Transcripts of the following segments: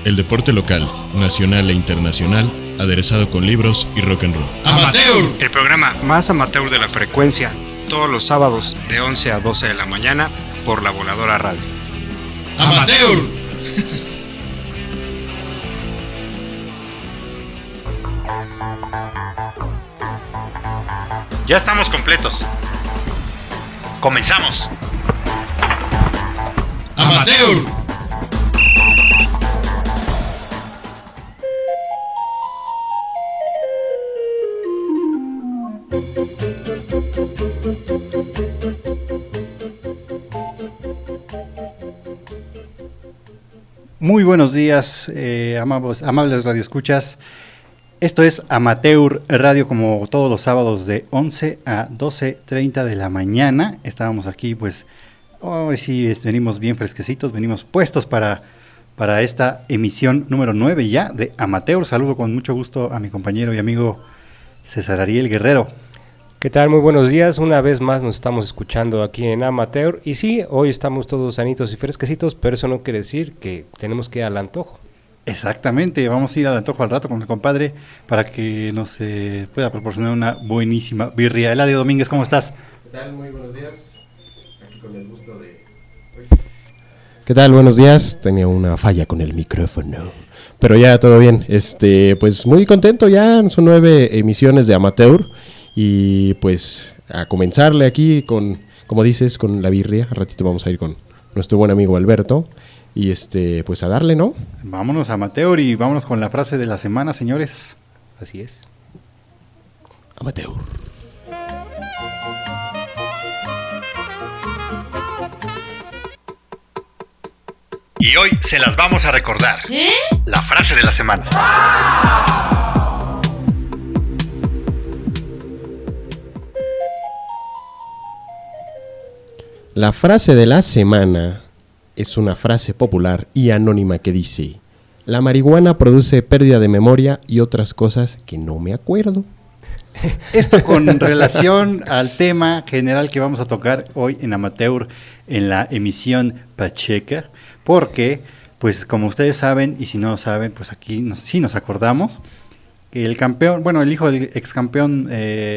El deporte local, nacional e internacional, aderezado con libros y rock and roll. ¡Amateur! El programa más amateur de la frecuencia, todos los sábados de 11 a 12 de la mañana por La Voladora Radio. ¡Amateur! Ya estamos completos. ¡Comenzamos! ¡Amateur! Muy buenos días, amables radioescuchas. Esto es Amateur Radio, como todos los sábados de 11 a 12:30 de la mañana. Estábamos aquí, pues, hoy sí venimos bien fresquecitos, venimos puestos para esta emisión número 9 ya de Amateur. Saludo con mucho gusto a mi compañero y amigo César Ariel Guerrero. ¿Qué tal? Muy buenos días. Una vez más nos estamos escuchando aquí en Amateur. Y sí, hoy estamos todos sanitos y fresquecitos, pero eso no quiere decir que tenemos que ir al antojo. Exactamente, vamos a ir al antojo al rato con el compadre para que nos pueda proporcionar una buenísima birria. Eladio Domínguez, ¿cómo estás? ¿Qué tal? Muy buenos días. Aquí con el gusto de... ¿Qué tal? Buenos días. Tenía una falla con el micrófono, pero ya todo bien. Pues muy contento, ya son 9 emisiones de Amateur. Y pues a comenzarle aquí con, como dices, con la birria. Al ratito vamos a ir con nuestro buen amigo Alberto. Y pues a darle, ¿no? Vámonos a Amateur y vámonos con la frase de la semana, señores. Así es. Amateur. Y hoy se las vamos a recordar. La frase de la semana. La frase de la semana es una frase popular y anónima que dice: la marihuana produce pérdida de memoria y otras cosas que no me acuerdo. Esto con relación al tema general que vamos a tocar hoy en Amateur en la emisión Pacheca, porque, pues como ustedes saben, y si no lo saben, pues aquí sí nos acordamos, que el campeón, bueno, el hijo del ex campeón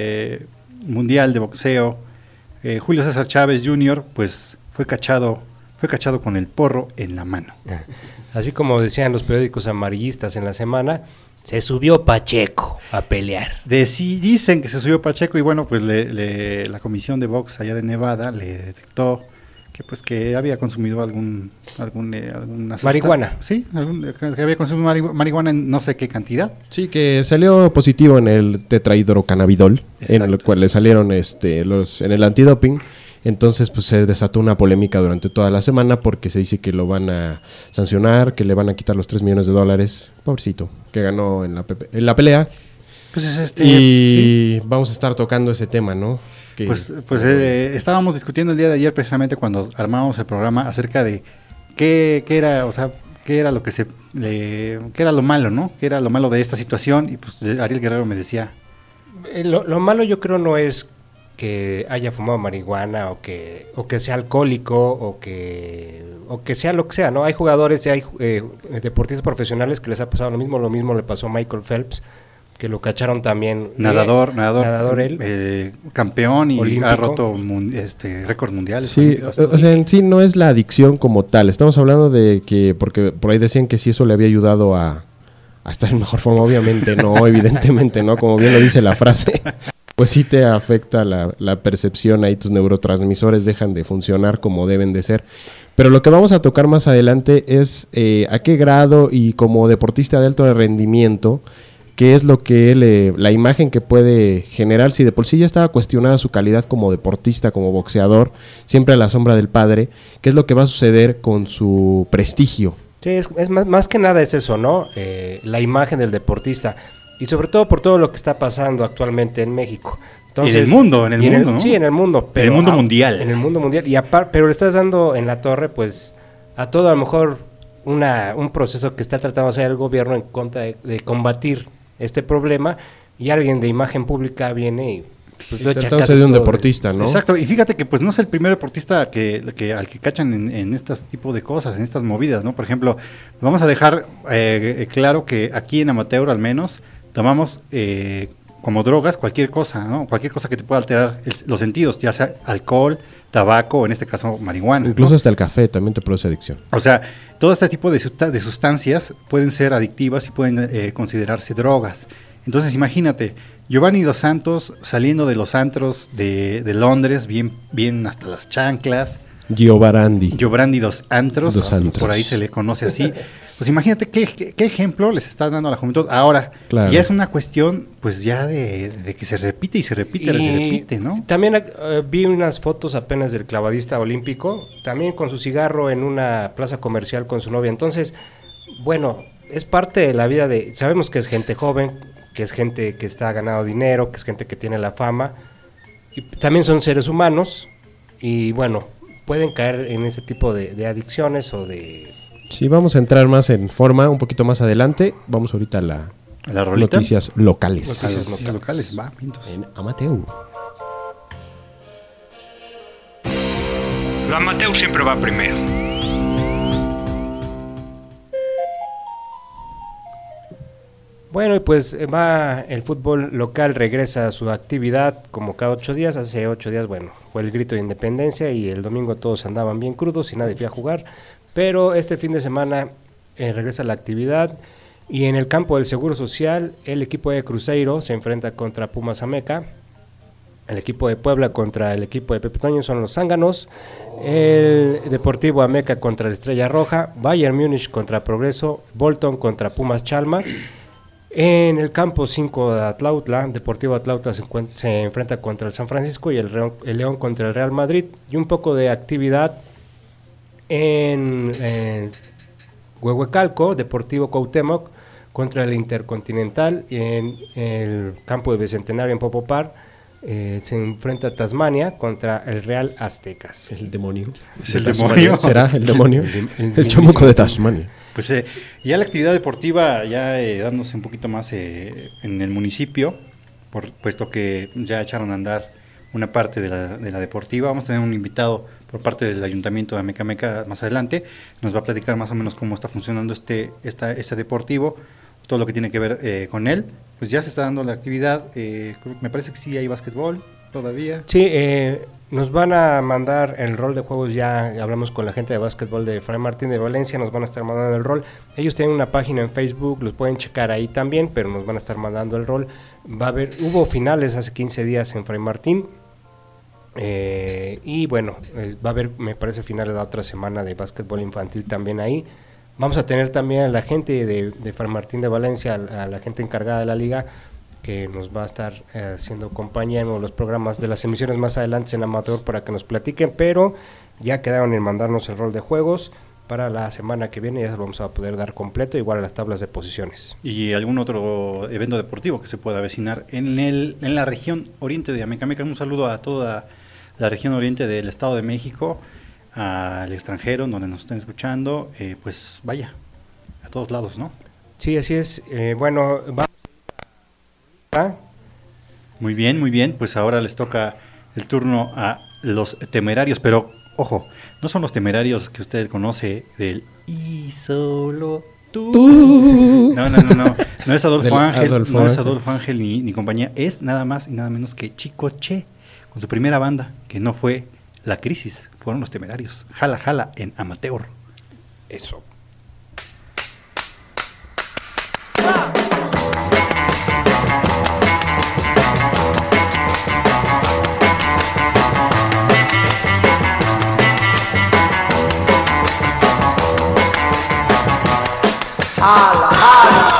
mundial de boxeo, Julio César Chávez Jr., pues fue cachado con el porro en la mano. Así como decían los periódicos amarillistas en la semana, se subió Pacheco a pelear. Dicen que se subió Pacheco y bueno, pues la comisión de box allá de Nevada le detectó que había consumido alguna marihuana. Sí, que había consumido marihuana en no sé qué cantidad. Sí, que salió positivo en el tetrahidrocannabidol, en el cual le salieron en el antidoping. Entonces pues se desató una polémica durante toda la semana porque se dice que lo van a sancionar, que le van a quitar los $3 millones, pobrecito, que ganó en la pelea. Pues sí. Vamos a estar tocando ese tema, ¿no? Estábamos discutiendo el día de ayer precisamente cuando armábamos el programa acerca de qué era, o sea, qué era lo que qué era lo malo, ¿no? Qué era lo malo de esta situación, y pues Ariel Guerrero me decía. Lo malo yo creo no es que haya fumado marihuana o que sea alcohólico o que sea lo que sea, ¿no? Hay jugadores y hay deportistas profesionales que les ha pasado lo mismo le pasó a Michael Phelps, que lo cacharon también. Nadador él, campeón y olímpico. Ha roto récords mundiales. Sí, o sea, en sí no es la adicción como tal. Estamos hablando de que, porque por ahí decían que si eso le había ayudado a estar en mejor forma, obviamente no, evidentemente no, como bien lo dice la frase. Pues sí te afecta la percepción, ahí tus neurotransmisores dejan de funcionar como deben de ser. Pero lo que vamos a tocar más adelante es a qué grado y como deportista de alto rendimiento, qué es lo que la imagen que puede generar, si de por sí ya estaba cuestionada su calidad como deportista, como boxeador, siempre a la sombra del padre, qué es lo que va a suceder con su prestigio. Sí, es más que nada es eso, ¿no? La imagen del deportista. Y sobre todo por todo lo que está pasando actualmente en México. Entonces, en el mundo, ¿no? Sí, en el mundo. Pero en el mundo mundial. En el mundo mundial. Pero le estás dando en la torre, pues, a todo a lo mejor un proceso que está tratando de hacer el gobierno en contra de combatir este problema. Y alguien de imagen pública viene y pues lo echa Tratándose casi de un todo deportista, ¿no? Exacto, y fíjate que pues no es el primer deportista al que cachan en estos tipos de cosas, en estas movidas, ¿no? Por ejemplo, vamos a dejar claro que aquí en Amateur al menos tomamos como drogas cualquier cosa, ¿no? Cualquier cosa que te pueda alterar los sentidos, ya sea alcohol, tabaco, en este caso marihuana. Incluso ¿no? hasta el café también te produce adicción. O sea, todo este tipo de sustancias pueden ser adictivas y pueden considerarse drogas. Entonces imagínate, Giovanni Dos Santos saliendo de los antros de Londres, bien hasta las chanclas. Giovanni Dos Antros, por ahí se le conoce así. Pues imagínate qué ejemplo les está dando a la juventud. Ahora, claro. Ya es una cuestión, pues ya de que se repite y se repite, ¿no? También vi unas fotos apenas del clavadista olímpico, también con su cigarro en una plaza comercial con su novia. Entonces, bueno, es parte de la vida sabemos que es gente joven, que es gente que está ganando dinero, que es gente que tiene la fama, y también son seres humanos, y bueno, pueden caer en ese tipo de adicciones o de... Sí, vamos a entrar más en forma un poquito más adelante. Vamos ahorita a ¿La rolita? noticias locales. Noticias locales, va, pintos. En Amateur. Lo amateur siempre va primero. Bueno, y pues el fútbol local regresa a su actividad como cada 8 días. Hace 8 días, bueno, fue el grito de independencia y el domingo todos andaban bien crudos y nadie fue a jugar. Pero este fin de semana regresa la actividad y en el campo del Seguro Social el equipo de Cruzeiro se enfrenta contra Pumas Ameca, el equipo de Puebla contra el equipo de Pepe Toño son los Zánganos, el Deportivo Ameca contra la Estrella Roja, Bayern Múnich contra Progreso, Bolton contra Pumas Chalma. En el campo 5 de Atlautla, Deportivo Atlautla se enfrenta contra el San Francisco y el León contra el Real Madrid, y un poco de actividad en Huehuecalco, Deportivo Cuauhtémoc contra el Intercontinental, y en el campo de Bicentenario en Popopar se enfrenta Tasmania contra el Real Aztecas. ¿Es el demonio? ¿Es el demonio? ¿Será el demonio? El chamuco de Tasmania. Pues ya la actividad deportiva ya dándose un poquito más en el municipio, puesto que ya echaron a andar una parte de la deportiva. Vamos a tener un invitado por parte del Ayuntamiento de Amecameca más adelante. Nos va a platicar más o menos cómo está funcionando este deportivo, todo lo que tiene que ver con él. Pues ya se está dando la actividad. Me parece que sí hay básquetbol todavía. Sí, nos van a mandar el rol de juegos. Ya hablamos con la gente de básquetbol de Fray Martín de Valencia, nos van a estar mandando el rol. Ellos tienen una página en Facebook, los pueden checar ahí también, pero nos van a estar mandando el rol. Hubo finales hace 15 días en Fray Martín. Y bueno, va a haber, me parece, finales la otra semana de básquetbol infantil también ahí. Vamos a tener también a la gente de Fray Martín de Valencia, a la gente encargada de la liga, que nos va a estar haciendo compañía en uno de los programas de las emisiones más adelante en Amateur para que nos platiquen, pero ya quedaron en mandarnos el rol de juegos para la semana que viene, ya se lo vamos a poder dar completo, igual a las tablas de posiciones. ¿Y algún otro evento deportivo que se pueda avecinar en la región oriente de Amecameca? Un saludo a toda la región oriente del Estado de México, al extranjero, donde nos estén escuchando, pues vaya, a todos lados, ¿no? Sí, así es. Bueno, vamos a... Muy bien, pues ahora les toca el turno a los temerarios, pero ojo, no son los temerarios que usted conoce del y solo tú. No es Adolfo Ángel, ni compañía, es nada más y nada menos que Chico Che, con su primera banda, que no fue La Crisis, fueron los Temerarios. Jala, jala en Amateur. Eso. Jala, jala.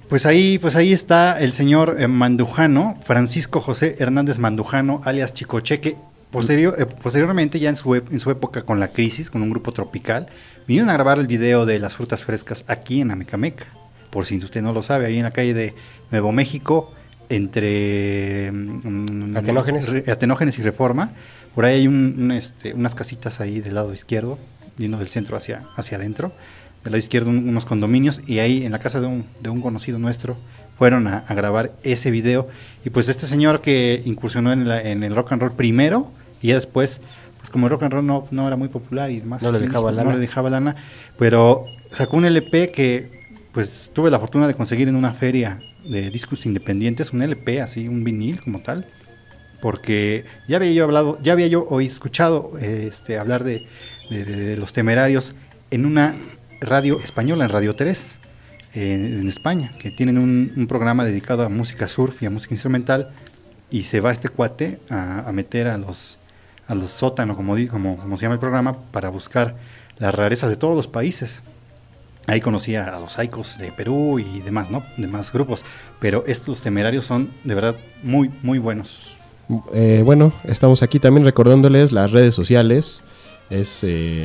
Pues ahí está el señor Mandujano, Francisco José Hernández Mandujano, alias Chicoche, posteriormente, ya en su época con la crisis, con un grupo tropical, vinieron a grabar el video de las frutas frescas aquí en Amecameca. Por si usted no lo sabe, ahí en la calle de Nuevo México, entre Atenógenes y Reforma, por ahí hay unas casitas ahí del lado izquierdo, yendo del centro hacia adentro. Del lado izquierdo unos condominios, y ahí en la casa de un conocido nuestro fueron a grabar ese video. Y pues este señor que incursionó en el rock and roll primero, y ya después, pues como el rock and roll no era muy popular y demás, no le dejaba lana, pero sacó un LP que pues tuve la fortuna de conseguir en una feria de discos independientes, un LP así, un vinil como tal, porque ya había yo escuchado hablar de Los Temerarios en una radio española, en Radio 3, en España, que tienen un programa dedicado a música surf y a música instrumental, y se va este cuate a meter a los sótanos, como se llama el programa, para buscar las rarezas de todos los países. Ahí conocía a los Saicos de Perú y demás, ¿no? Demás grupos, pero estos Temerarios son de verdad muy, muy buenos. Bueno, estamos aquí también recordándoles las redes sociales. Es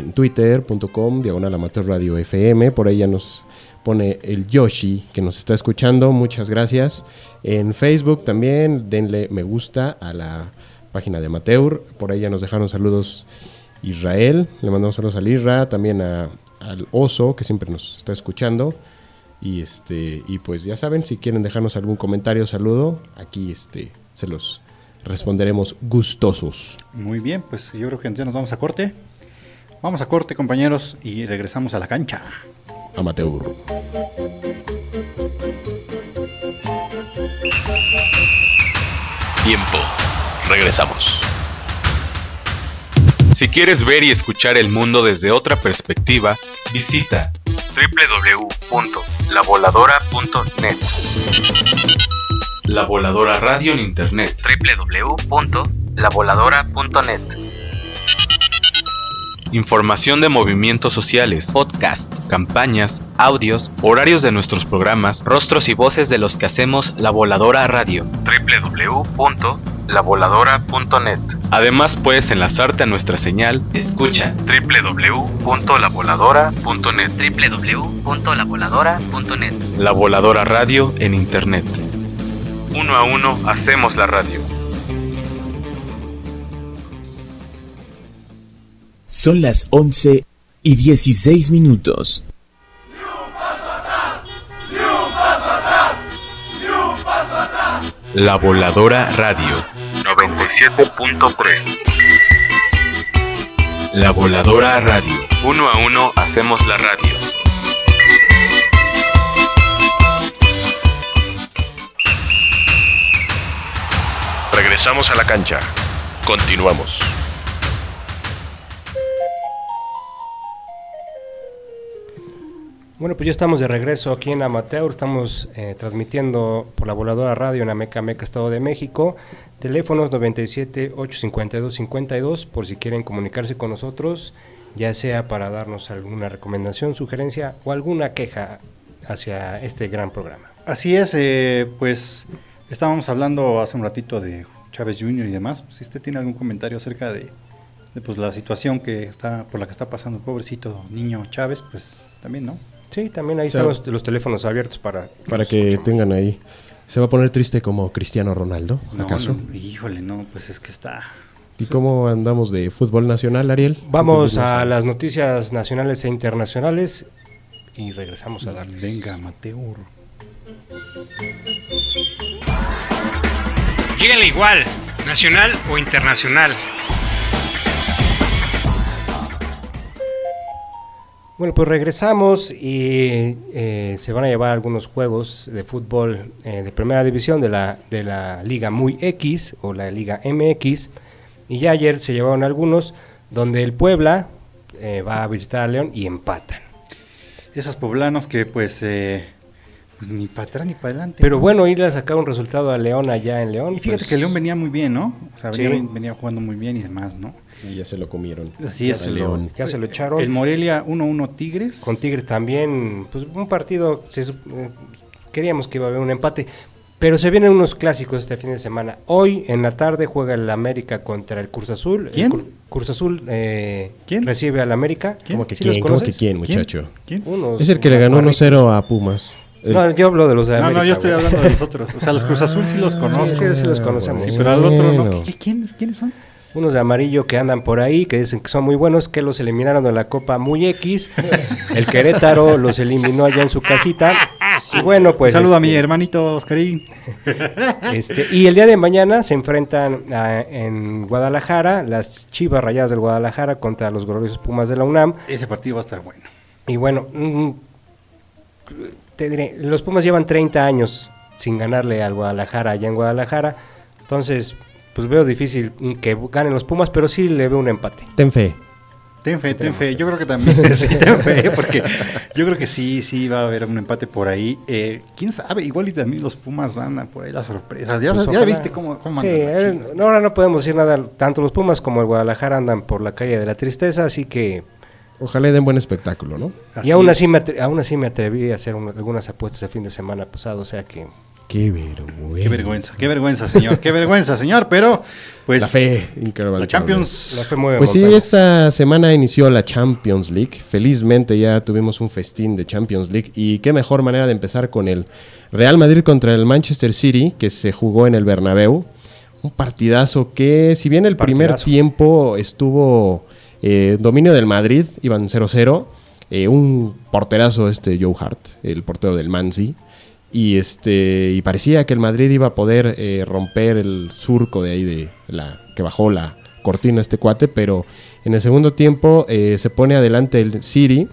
twitter.com/amateurradiofm. Por ahí ya nos pone el Yoshi que nos está escuchando. Muchas gracias. En Facebook también denle me gusta a la página de Amateur. Por ahí ya nos dejaron saludos Israel. Le mandamos saludos al Isra. También al Oso, que siempre nos está escuchando. Y pues ya saben, si quieren dejarnos algún comentario o saludo, aquí se los responderemos gustosos. Muy bien, pues yo creo que ya nos vamos a corte. Vamos a corte, compañeros, y regresamos a la cancha. Amateur. Tiempo. Regresamos. Si quieres ver y escuchar el mundo desde otra perspectiva, visita www.lavoladora.net. La Voladora Radio en Internet. www.lavoladora.net. Información de movimientos sociales, podcasts, campañas, audios, horarios de nuestros programas, rostros y voces de los que hacemos La Voladora Radio. www.lavoladora.net. Además puedes enlazarte a nuestra señal. Escucha www.lavoladora.net. www.lavoladora.net. La Voladora Radio en Internet. Uno a uno hacemos la radio. Son las 11:16. La Voladora Radio 97.3. La Voladora Radio. Uno a uno hacemos la radio. Regresamos a la cancha. Continuamos. Bueno, pues ya estamos de regreso aquí en Amateur. Estamos transmitiendo por la Voladora Radio en Amecameca, Estado de México. Teléfonos 97-852-52, por si quieren comunicarse con nosotros, ya sea para darnos alguna recomendación, sugerencia o alguna queja hacia este gran programa. Así es, pues estábamos hablando hace un ratito de Chávez Jr. y demás. Si usted tiene algún comentario acerca de pues, la situación por la que está pasando el pobrecito niño Chávez, pues también, ¿no? Sí, también ahí están los teléfonos abiertos para que tengan ahí. ¿Se va a poner triste como Cristiano Ronaldo, acaso? No, híjole, no, pues es que está... ¿Y cómo andamos de fútbol nacional, Ariel? Vamos a las noticias nacionales e internacionales y regresamos a darles. Venga, Amateur. Lléguenle igual, nacional o internacional. Bueno, pues regresamos y se van a llevar algunos juegos de fútbol de primera división de la Liga Muy X o la Liga MX, y ya ayer se llevaron algunos donde el Puebla va a visitar a León y empatan. Esos poblanos que pues ni para atrás ni para adelante. Pero bueno, ir a sacar un resultado a León allá en León. Y fíjate pues, que León venía muy bien, ¿no? O sea, sí, venía jugando muy bien y demás, ¿no? Y ya se lo comieron. Así es, León. Ya se lo echaron. El Morelia 1-1 Tigres. Con Tigres también, pues un partido creíamos que iba a haber un empate. Pero se vienen unos clásicos este fin de semana. Hoy en la tarde juega el América contra el Cruz Azul. ¿Quién? Cruz Azul ¿Quién? recibe al América. ¿Cómo que ¿Sí los quién? ¿Cómo que conoces? quién, muchacho? ¿Quién? Es el que le ganó 1-0 a Pumas. No, yo hablo de los de América. No, yo estoy güey. hablando de los otros. O sea, los Cruz Azul sí los conozco. Sí, los conocemos. Sí, pero al otro no. Bueno. ¿Quiénes son? Unos de amarillo que andan por ahí, que dicen que son muy buenos, que los eliminaron de la Copa muy X. El Querétaro los eliminó allá en su casita. Y bueno, pues... Saludo a mi hermanito Oscarín. Y el día de mañana se enfrentan en Guadalajara, las Chivas Rayadas del Guadalajara contra los gloriosos Pumas de la UNAM. Ese partido va a estar bueno. Y bueno, te diré, los Pumas llevan 30 años sin ganarle al Guadalajara allá en Guadalajara. Entonces, pues veo difícil que ganen los Pumas, pero sí le veo un empate. Ten fe. Ten fe. Yo creo que también sí, ten fe, porque yo creo que sí va a haber un empate por ahí. ¿Quién sabe? Igual y también los Pumas andan por ahí las sorpresas. Ya, Pues ya ojalá. viste cómo Sí, andan. ahora no podemos decir nada. Tanto los Pumas como el Guadalajara andan por la calle de la tristeza, así que... Ojalá den buen espectáculo, ¿no? Y aún así me atreví a hacer algunas apuestas el fin de semana pasado, o sea que... Qué vergüenza. Qué vergüenza, señor, pero pues La fe, increíble. la Champions. La fe mueve Pues sí, montañas. esta semana inició la Champions League. Felizmente ya tuvimos un festín de Champions League. Y qué mejor manera de empezar con el Real Madrid contra el Manchester City, que se jugó en el Bernabéu. Un partidazo que, si bien el primer tiempo estuvo dominio del Madrid, iban 0-0. Un porterazo Joe Hart, el portero del Man City. Y parecía que el Madrid iba a poder romper el surco de ahí que bajó la cortina este cuate, pero en el segundo tiempo se pone adelante el City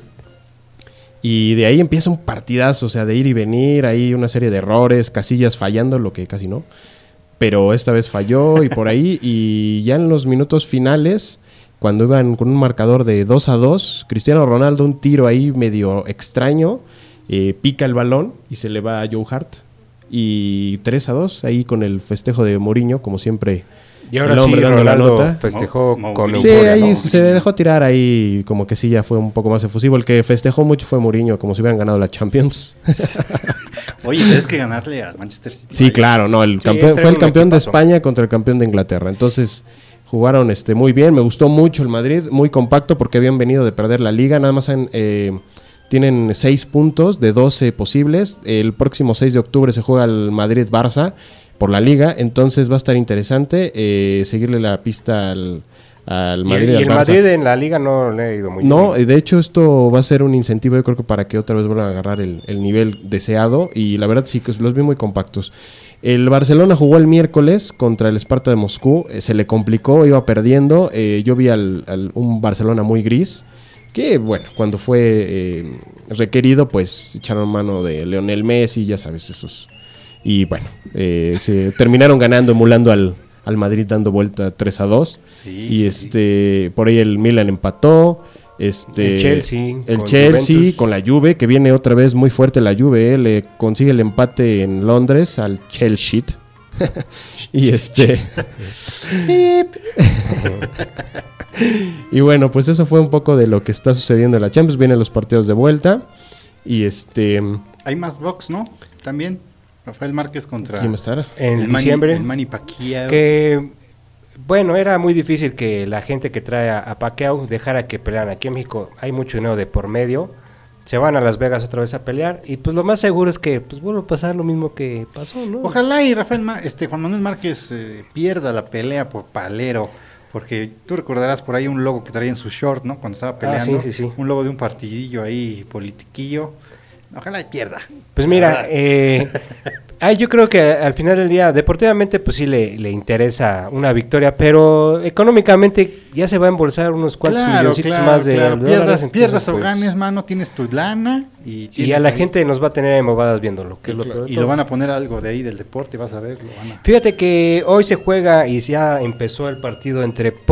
y de ahí empieza un partidazo, o sea, de ir y venir, ahí una serie de errores, Casillas fallando, lo que casi no, pero esta vez falló y por ahí, y ya en los minutos finales, cuando iban con un marcador de 2-2, Cristiano Ronaldo, un tiro ahí medio extraño, pica el balón y se le va a Joe Hart. Y 3-2, ahí con el festejo de Mourinho, como siempre. Y ahora el hombre sí, dando la Ronaldo nota. festejó con Sí, euforia, ahí ¿no? se dejó tirar ahí, como que sí, ya fue un poco más efusivo. El que festejó mucho fue Mourinho, como si hubieran ganado la Champions. Oye, tienes que ganarle al Manchester City. Sí, claro, no, el campeón fue el campeón de España contra el campeón de Inglaterra. Entonces, jugaron muy bien. Me gustó mucho el Madrid, muy compacto porque habían venido de perder la liga. Nada más tienen 6 puntos de 12 posibles. El próximo 6 de octubre se juega el Madrid-Barça por la liga. Entonces va a estar interesante seguirle la pista al Madrid. Y al el Barça. Madrid en la liga no le ha ido muy bien. No, de hecho esto va a ser un incentivo, yo creo que para que otra vez vuelvan a agarrar el nivel deseado. Y la verdad sí que los vi muy compactos. El Barcelona jugó el miércoles contra el Sparta de Moscú. Se le complicó, iba perdiendo. Yo vi un Barcelona muy gris. Que bueno, cuando fue requerido, pues echaron mano de Lionel Messi, ya sabes, esos. Y bueno, se terminaron ganando, emulando al Madrid, dando vuelta 3-2. Sí, y por ahí el Milan empató. El Chelsea Chelsea con la Juve, que viene otra vez muy fuerte la Juve, le consigue el empate en Londres al Chelsea. Y y bueno, pues eso fue un poco de lo que está sucediendo en la Champions. Vienen los partidos de vuelta. Y hay más box, ¿no? También Rafael Márquez contra ¿quién va a estar? En diciembre. el Manny Pacquiao. Que, bueno, era muy difícil que la gente que trae a Pacquiao dejara que pelearan. Aquí en México hay mucho dinero de por medio. Se van a Las Vegas otra vez a pelear. Y pues lo más seguro es que pues vuelva a pasar lo mismo que pasó, ¿no? Ojalá y Juan Manuel Márquez pierda la pelea por palero. Porque tú recordarás por ahí un logo que traía en su short, ¿no? Cuando estaba peleando. Sí. Un logo de un partidillo ahí, politiquillo. Ojalá y pierda. Pues mira, yo creo que al final del día, deportivamente, pues sí le interesa una victoria, pero económicamente ya se va a embolsar unos cuantos milloncitos más de dólares. Pierdas o pues, ganes, mano, tienes tu lana. Y a la gente nos va a tener embobadas viéndolo, que es lo peor de y todo. lo van a poner algo de ahí del deporte, vas a ver. Fíjate que hoy se juega y ya empezó el partido entre el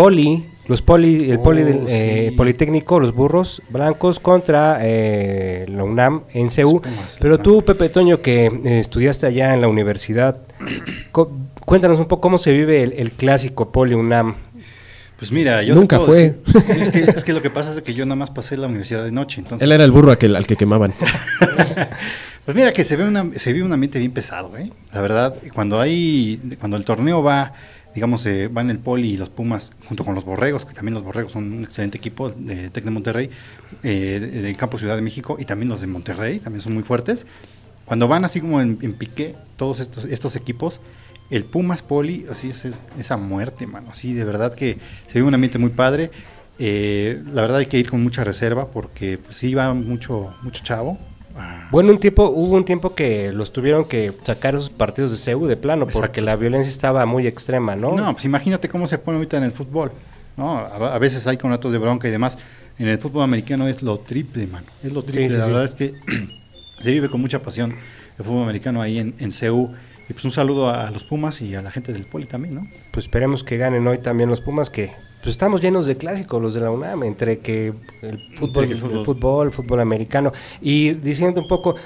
Politécnico, los burros blancos contra la UNAM en CEU. Pero tú, Pepe Toño, que estudiaste allá en la universidad, cuéntanos un poco cómo se vive el clásico Poli-UNAM. Pues mira, yo nunca fue. Es que lo que pasa es que yo nada más pasé la universidad de noche. Entonces, él era el burro al que quemaban. Pues mira que se ve un ambiente bien pesado, ¿eh? La verdad, cuando el torneo va, digamos, van el Poli y los Pumas junto con los Borregos, que también los Borregos son un excelente equipo de Tec de Monterrey, del Campo Ciudad de México, y también los de Monterrey, también son muy fuertes. Cuando van así como en pique todos estos equipos, el Pumas Poli, así es esa muerte, mano, así de verdad que se ve un ambiente muy padre. La verdad hay que ir con mucha reserva porque pues, sí va mucho chavo. Bueno, hubo un tiempo que los tuvieron que sacar esos partidos de CEU de plano. Exacto. Porque la violencia estaba muy extrema, ¿no? No, pues imagínate cómo se pone ahorita en el fútbol, ¿no? A veces hay contratos de bronca y demás. En el fútbol americano es lo triple, mano. Es lo triple. Sí, la verdad es que se vive con mucha pasión el fútbol americano ahí en CEU. Y pues un saludo a los Pumas y a la gente del Poli también, ¿no? Pues esperemos que ganen hoy también los Pumas, que pues estamos llenos de clásicos los de la UNAM, entre que el fútbol americano. Y diciendo un poco,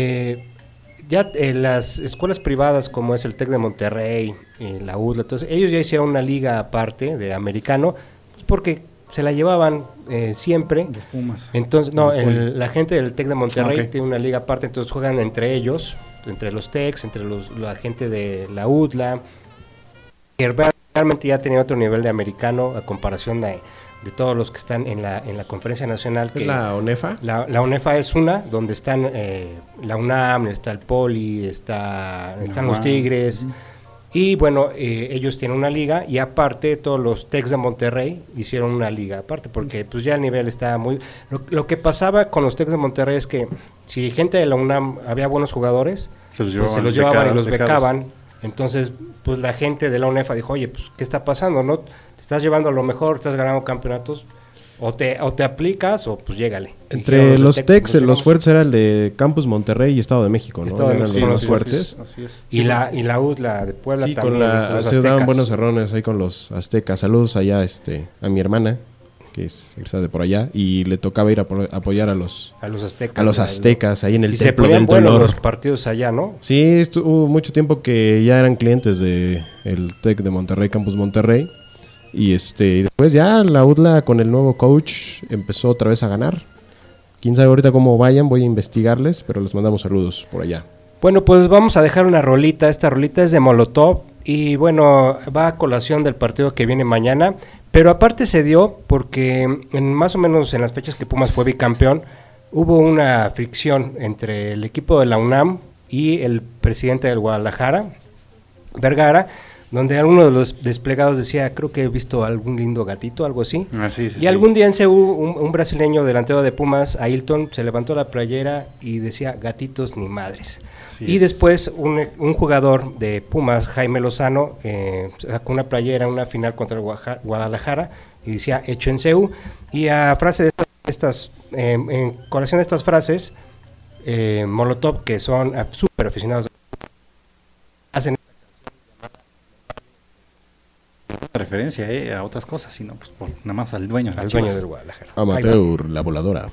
ya las escuelas privadas como es el TEC de Monterrey, la UDLA, entonces ellos ya hicieron una liga aparte de americano, porque se la llevaban siempre. Los Pumas. Entonces, no, la gente del TEC de Monterrey tiene una liga aparte, entonces juegan entre ellos, entre los TECs, entre la gente de la UDLA, que realmente ya tenía otro nivel de americano a comparación de todos los que están en la conferencia nacional. ¿Es la UNEFA? La UNEFA es una, donde están la UNAM, está el Poli, están los Tigres, y bueno, ellos tienen una liga, y aparte todos los TECs de Monterrey hicieron una liga aparte, porque pues ya el nivel estaba muy... Lo que pasaba con los TECs de Monterrey es que si gente de la UNAM había buenos jugadores, se los llevaban y los becaban. Entonces, pues la gente de la UNEFA dijo, oye, pues, ¿qué está pasando? ¿No? Te estás llevando a lo mejor, estás ganando campeonatos, o te aplicas, o pues llégale. Entre los TECs, los fuertes era el de Campus Monterrey y Estado de México, ¿no? Estado de México, los fuertes. Así es. Y la UDLA de Puebla sí, también. Se daban buenos errores ahí con los aztecas. Saludos allá a mi hermana, que es de por allá, y le tocaba ir a apoyar a los aztecas. A los aztecas, ahí en el Templo del Dolor. Y se ponían los partidos allá, ¿no? Sí, hubo mucho tiempo que ya eran clientes de el TEC de Monterrey, Campus Monterrey, y después ya la UDLA con el nuevo coach empezó otra vez a ganar. Quién sabe ahorita cómo vayan, voy a investigarles, pero les mandamos saludos por allá. Bueno, pues vamos a dejar una rolita. Esta rolita es de Molotov, y bueno, va a colación del partido que viene mañana. Pero aparte se dio porque más o menos en las fechas que Pumas fue bicampeón, hubo una fricción entre el equipo de la UNAM y el presidente del Guadalajara, Vergara, donde alguno de los desplegados decía, creo que he visto algún lindo gatito, algo así. Y algún día en CEU, un brasileño delantero de Pumas, Ailton, se levantó la playera y decía, gatitos ni madres. Y después un jugador de Pumas, Jaime Lozano, sacó una playera en una final contra el Guadalajara y decía hecho en CEU. Y a frase de estas, en colación de estas frases, Molotov, que son súper aficionados, hacen referencia a otras cosas, sino pues nada más al dueño del Guadalajara. Amateur, la voladora.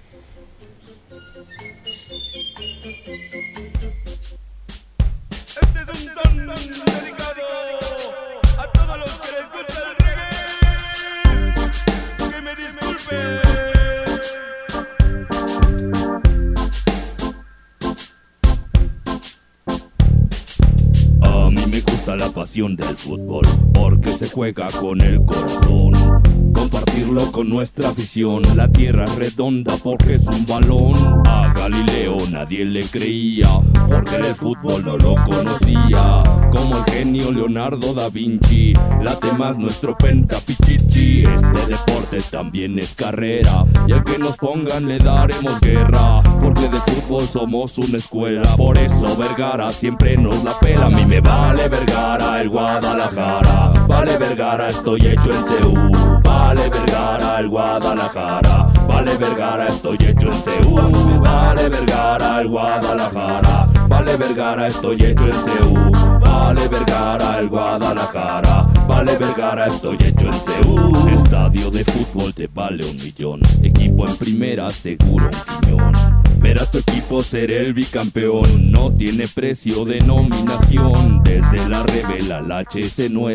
La pasión del fútbol, porque se juega con el corazón. Compartirlo con nuestra afición. La tierra es redonda porque es un balón. A Galileo nadie le creía, porque el fútbol no lo conocía. Como el genio Leonardo da Vinci, late más nuestro pentapichichi. Este deporte también es carrera, y al que nos pongan le daremos guerra, porque de fútbol somos una escuela. Por eso Vergara siempre nos la pela. A mí me vale Vergara el Guadalajara, vale Vergara estoy hecho en CEU. Vale Vergara el Guadalajara, vale Vergara estoy hecho en CEU. Vale Vergara el Guadalajara, vale Vergara estoy hecho en CEU. Vale Vergara el Guadalajara, vale Vergara estoy hecho en CEU. Estadio de fútbol te vale 1 millón, equipo en primera seguro un piñón. Ver a tu equipo ser el bicampeón no tiene precio de nominación. Desde la Revela al HS9,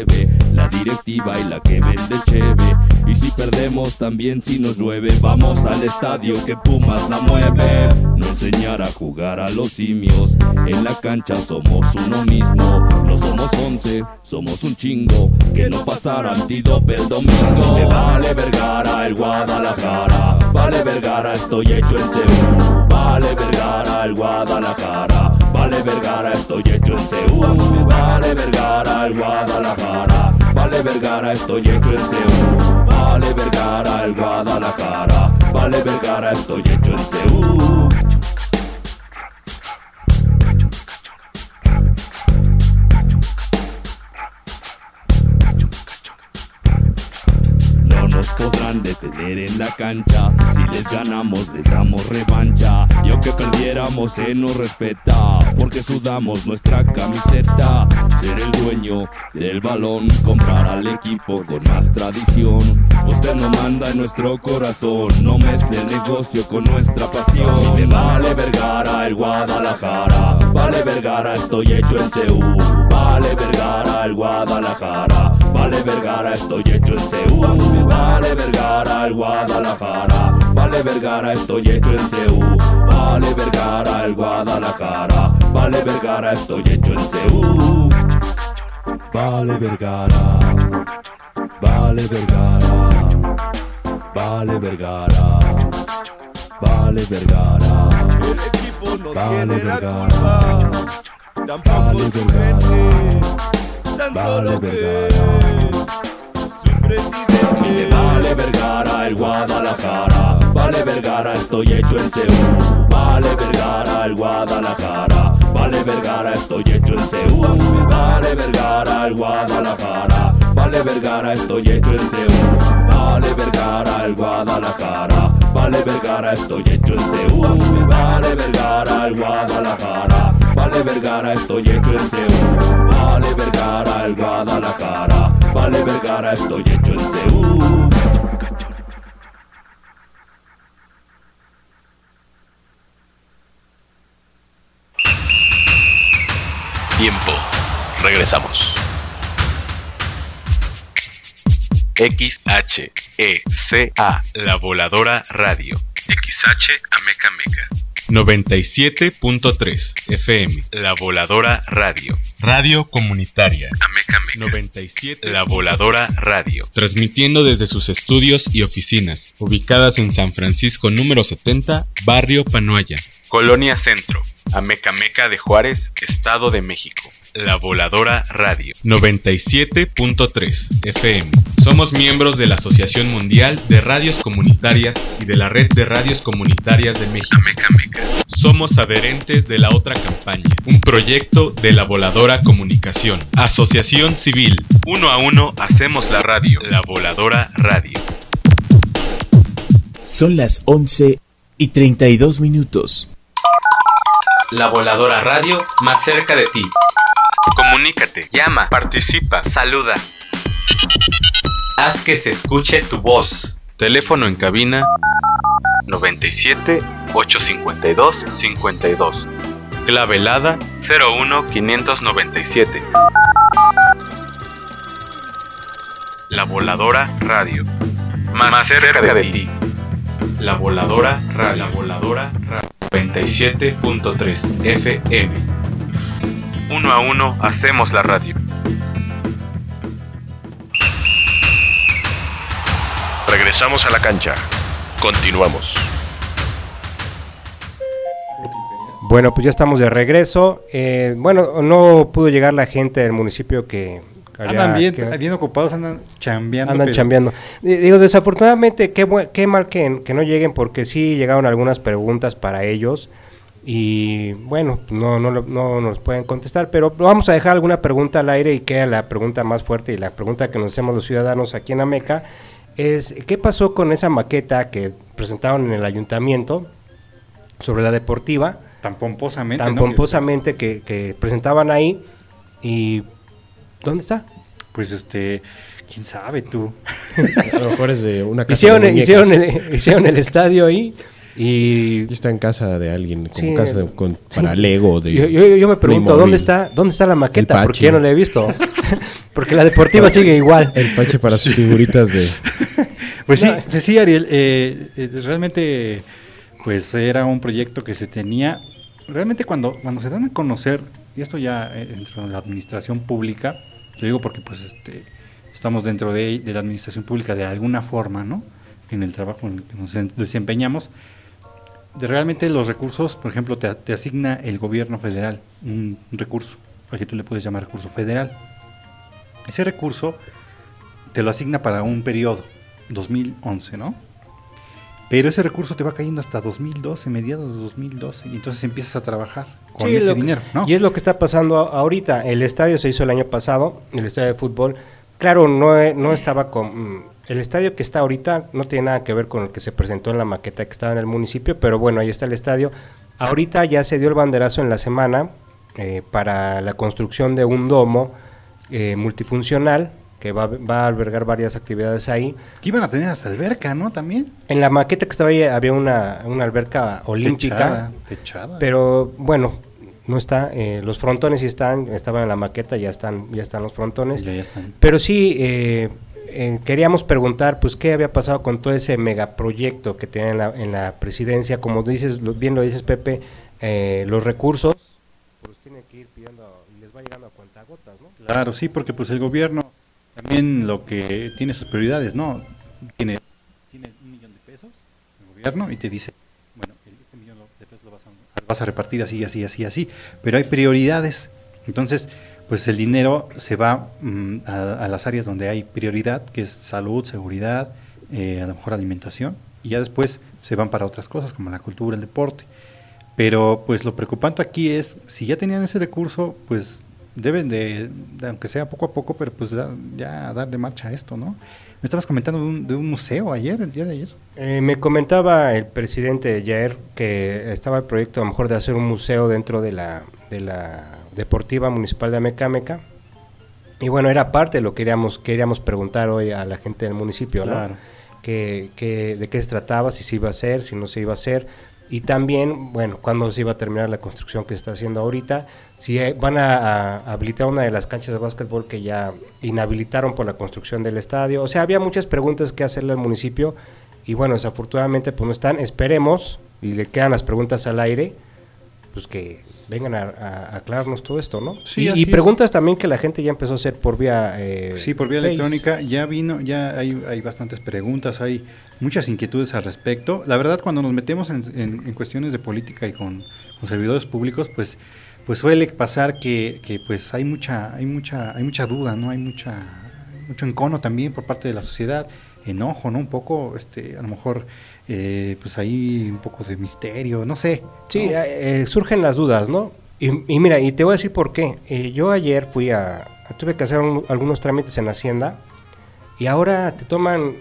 la directiva y la que vende cheve. Y si perdemos también si nos llueve, vamos al estadio que Pumas la mueve. No enseñar a jugar a los simios, en la cancha somos uno mismo. No somos 11, somos un chingo, que no pasara antídope el domingo. Me vale Vergara el Guadalajara, vale Vergara estoy hecho en Seúl. Vale Vergara el Guadalajara, vale Vergara estoy hecho en Seúl. Me vale Vergara el Guadalajara, vale Vergara estoy hecho en Seúl. Vale Vergara el Guadalajara, vale Vergara estoy hecho en Seúl. No nos podrán detener en la cancha, si les ganamos les damos revancha. Y aunque perdiéramos se nos respeta, porque sudamos nuestra camiseta. Ser el dueño del balón, comprar al equipo con más tradición. Usted no manda en nuestro corazón, no mezcle el negocio con nuestra pasión. Me vale Vergara el Guadalajara, vale Vergara estoy hecho en Seúl. Vale Vergara el Guadalajara, vale Vergara estoy hecho en Seúl. Me vale Vergara el Guadalajara, vale Vergara estoy hecho en Seúl. Vale Vergara el Guadalajara, vale Vergara estoy hecho en Seúl. Vale Vergara, vale Vergara, vale Vergara, vale Vergara. El equipo no tiene la culpa, tampoco su gente, tan solo que su presidente. Me vale Vergara el Guadalajara, vale Vergara estoy hecho en Seúl. Vale Vergara el Guadalajara, vale Vergara estoy hecho en Seúl. Me vale Vergara el Guadalajara, vale Vergara estoy hecho en Seúl. Vale Vergara el Guadalajara, vale Vergara estoy hecho en Seúl. Me vale Vergara el Guadalajara, vale Vergara estoy hecho en Seúl. Vale Vergara el Guadalajara, vale Vergara estoy hecho en Seúl. Tiempo. Regresamos. XHECA, La Voladora Radio. XH Ameca Meca. 97.3 FM, La Voladora Radio. Radio comunitaria. Ameca Meca. 97, La Voladora Radio. Transmitiendo desde sus estudios y oficinas, ubicadas en San Francisco número 70, Barrio Panoaya. Colonia Centro, Ameca Meca de Juárez, Estado de México. La Voladora Radio, 97.3 FM. Somos miembros de la Asociación Mundial de Radios Comunitarias y de la Red de Radios Comunitarias de México. Ameca Meca. Somos adherentes de La Otra Campaña, un proyecto de La Voladora Comunicación. Asociación Civil, 1 a 1 hacemos la radio. La Voladora Radio. Son las 11:32. La Voladora Radio, más cerca de ti. Comunícate, llama, participa, saluda. Haz que se escuche tu voz. Teléfono en cabina 97 852 52. Clave helada 01597. La Voladora Radio, más cerca de ti. La Voladora Radio, La Voladora Radio, 97.3 FM. 1 a 1 hacemos la radio. Regresamos a la cancha. Continuamos. Bueno, pues ya estamos de regreso. Bueno, no pudo llegar la gente del municipio que... Andan bien ocupados, andan chambeando. Digo, desafortunadamente, qué mal que no lleguen, porque sí llegaron algunas preguntas para ellos. Y bueno, no nos pueden contestar, pero vamos a dejar alguna pregunta al aire, y queda la pregunta más fuerte y la pregunta que nos hacemos los ciudadanos aquí en Ameca es: ¿qué pasó con esa maqueta que presentaron en el ayuntamiento sobre la deportiva? Tan pomposamente que presentaban ahí, y ¿dónde está? Pues quién sabe tú. A lo mejor es de una casa hicieron el estadio ahí. Y está en casa de alguien, como sí, casa para Lego. Yo me pregunto, ¿dónde está la maqueta? Porque yo no la he visto. Porque la deportiva sigue igual. El pache para sus figuritas de... Pues sí, Ariel, realmente pues era un proyecto que se tenía, realmente cuando se dan a conocer, y esto ya dentro de la administración pública, lo digo porque pues estamos dentro de la administración pública de alguna forma, ¿no? En el trabajo en el que nos desempeñamos, realmente los recursos, por ejemplo, te asigna el gobierno federal un recurso, al que tú le puedes llamar recurso federal. Ese recurso te lo asigna para un periodo, 2011, ¿no? Pero ese recurso te va cayendo hasta 2012, mediados de 2012, y entonces empiezas a trabajar con ese dinero, ¿no? Y es lo que está pasando ahorita. El estadio se hizo el año pasado, el estadio de fútbol. Claro, no estaba con... El estadio que está ahorita no tiene nada que ver con el que se presentó en la maqueta que estaba en el municipio, pero bueno, ahí está el estadio. Ahorita ya se dio el banderazo en la semana para la construcción de un domo multifuncional que va a albergar varias actividades ahí. Que iban a tener hasta alberca, ¿no? También. En la maqueta que estaba ahí había una alberca olímpica. Techada. Pero bueno, no está. Los frontones sí estaban en la maqueta, ya están los frontones. Ya están. Pero sí, queríamos preguntar, pues, qué había pasado con todo ese megaproyecto que tienen en la presidencia. Como bien lo dices, Pepe, los recursos, pues tienen que ir pidiendo y les va llegando a cuentagotas, ¿no? Claro, sí, porque pues el gobierno también lo que tiene sus prioridades, ¿no? Tiene $1 millón el gobierno y te dice, bueno, este $1 millón lo vas a repartir así, pero hay prioridades. Entonces, pues el dinero se va a las áreas donde hay prioridad, que es salud, seguridad, a lo mejor alimentación, y ya después se van para otras cosas como la cultura, el deporte. Pero pues lo preocupante aquí es, si ya tenían ese recurso, pues deben de aunque sea poco a poco, pero pues ya darle marcha a esto, ¿no? Me estabas comentando de un museo el día de ayer. Me comentaba el presidente ayer que estaba el proyecto a lo mejor de hacer un museo dentro de la Deportiva Municipal de Amecameca. Y bueno, era parte de lo que queríamos preguntar hoy a la gente del municipio, ¿no? Claro. De qué se trataba, si se iba a hacer, si no se iba a hacer. Y también, bueno, cuándo se iba a terminar la construcción que se está haciendo ahorita, si van a habilitar una de las canchas de básquetbol que ya inhabilitaron por la construcción del estadio. O sea, había muchas preguntas que hacerle al municipio y bueno, desafortunadamente pues no están. Esperemos, y le quedan las preguntas al aire, pues que vengan a aclararnos todo esto, ¿no? Sí, y preguntas también que la gente ya empezó a hacer por vía sí, por vía electrónica, ya hay bastantes preguntas, hay muchas inquietudes al respecto. La verdad, cuando nos metemos en cuestiones de política y con servidores públicos, pues suele pasar que pues hay mucha duda, ¿no? Hay mucho encono también por parte de la sociedad, enojo, ¿no? Un poco, a lo mejor pues ahí un poco de misterio, no sé. Sí, ¿no? Surgen las dudas, ¿no? Y mira, y te voy a decir por qué. Yo ayer tuve que hacer algunos trámites en Hacienda y ahora te toman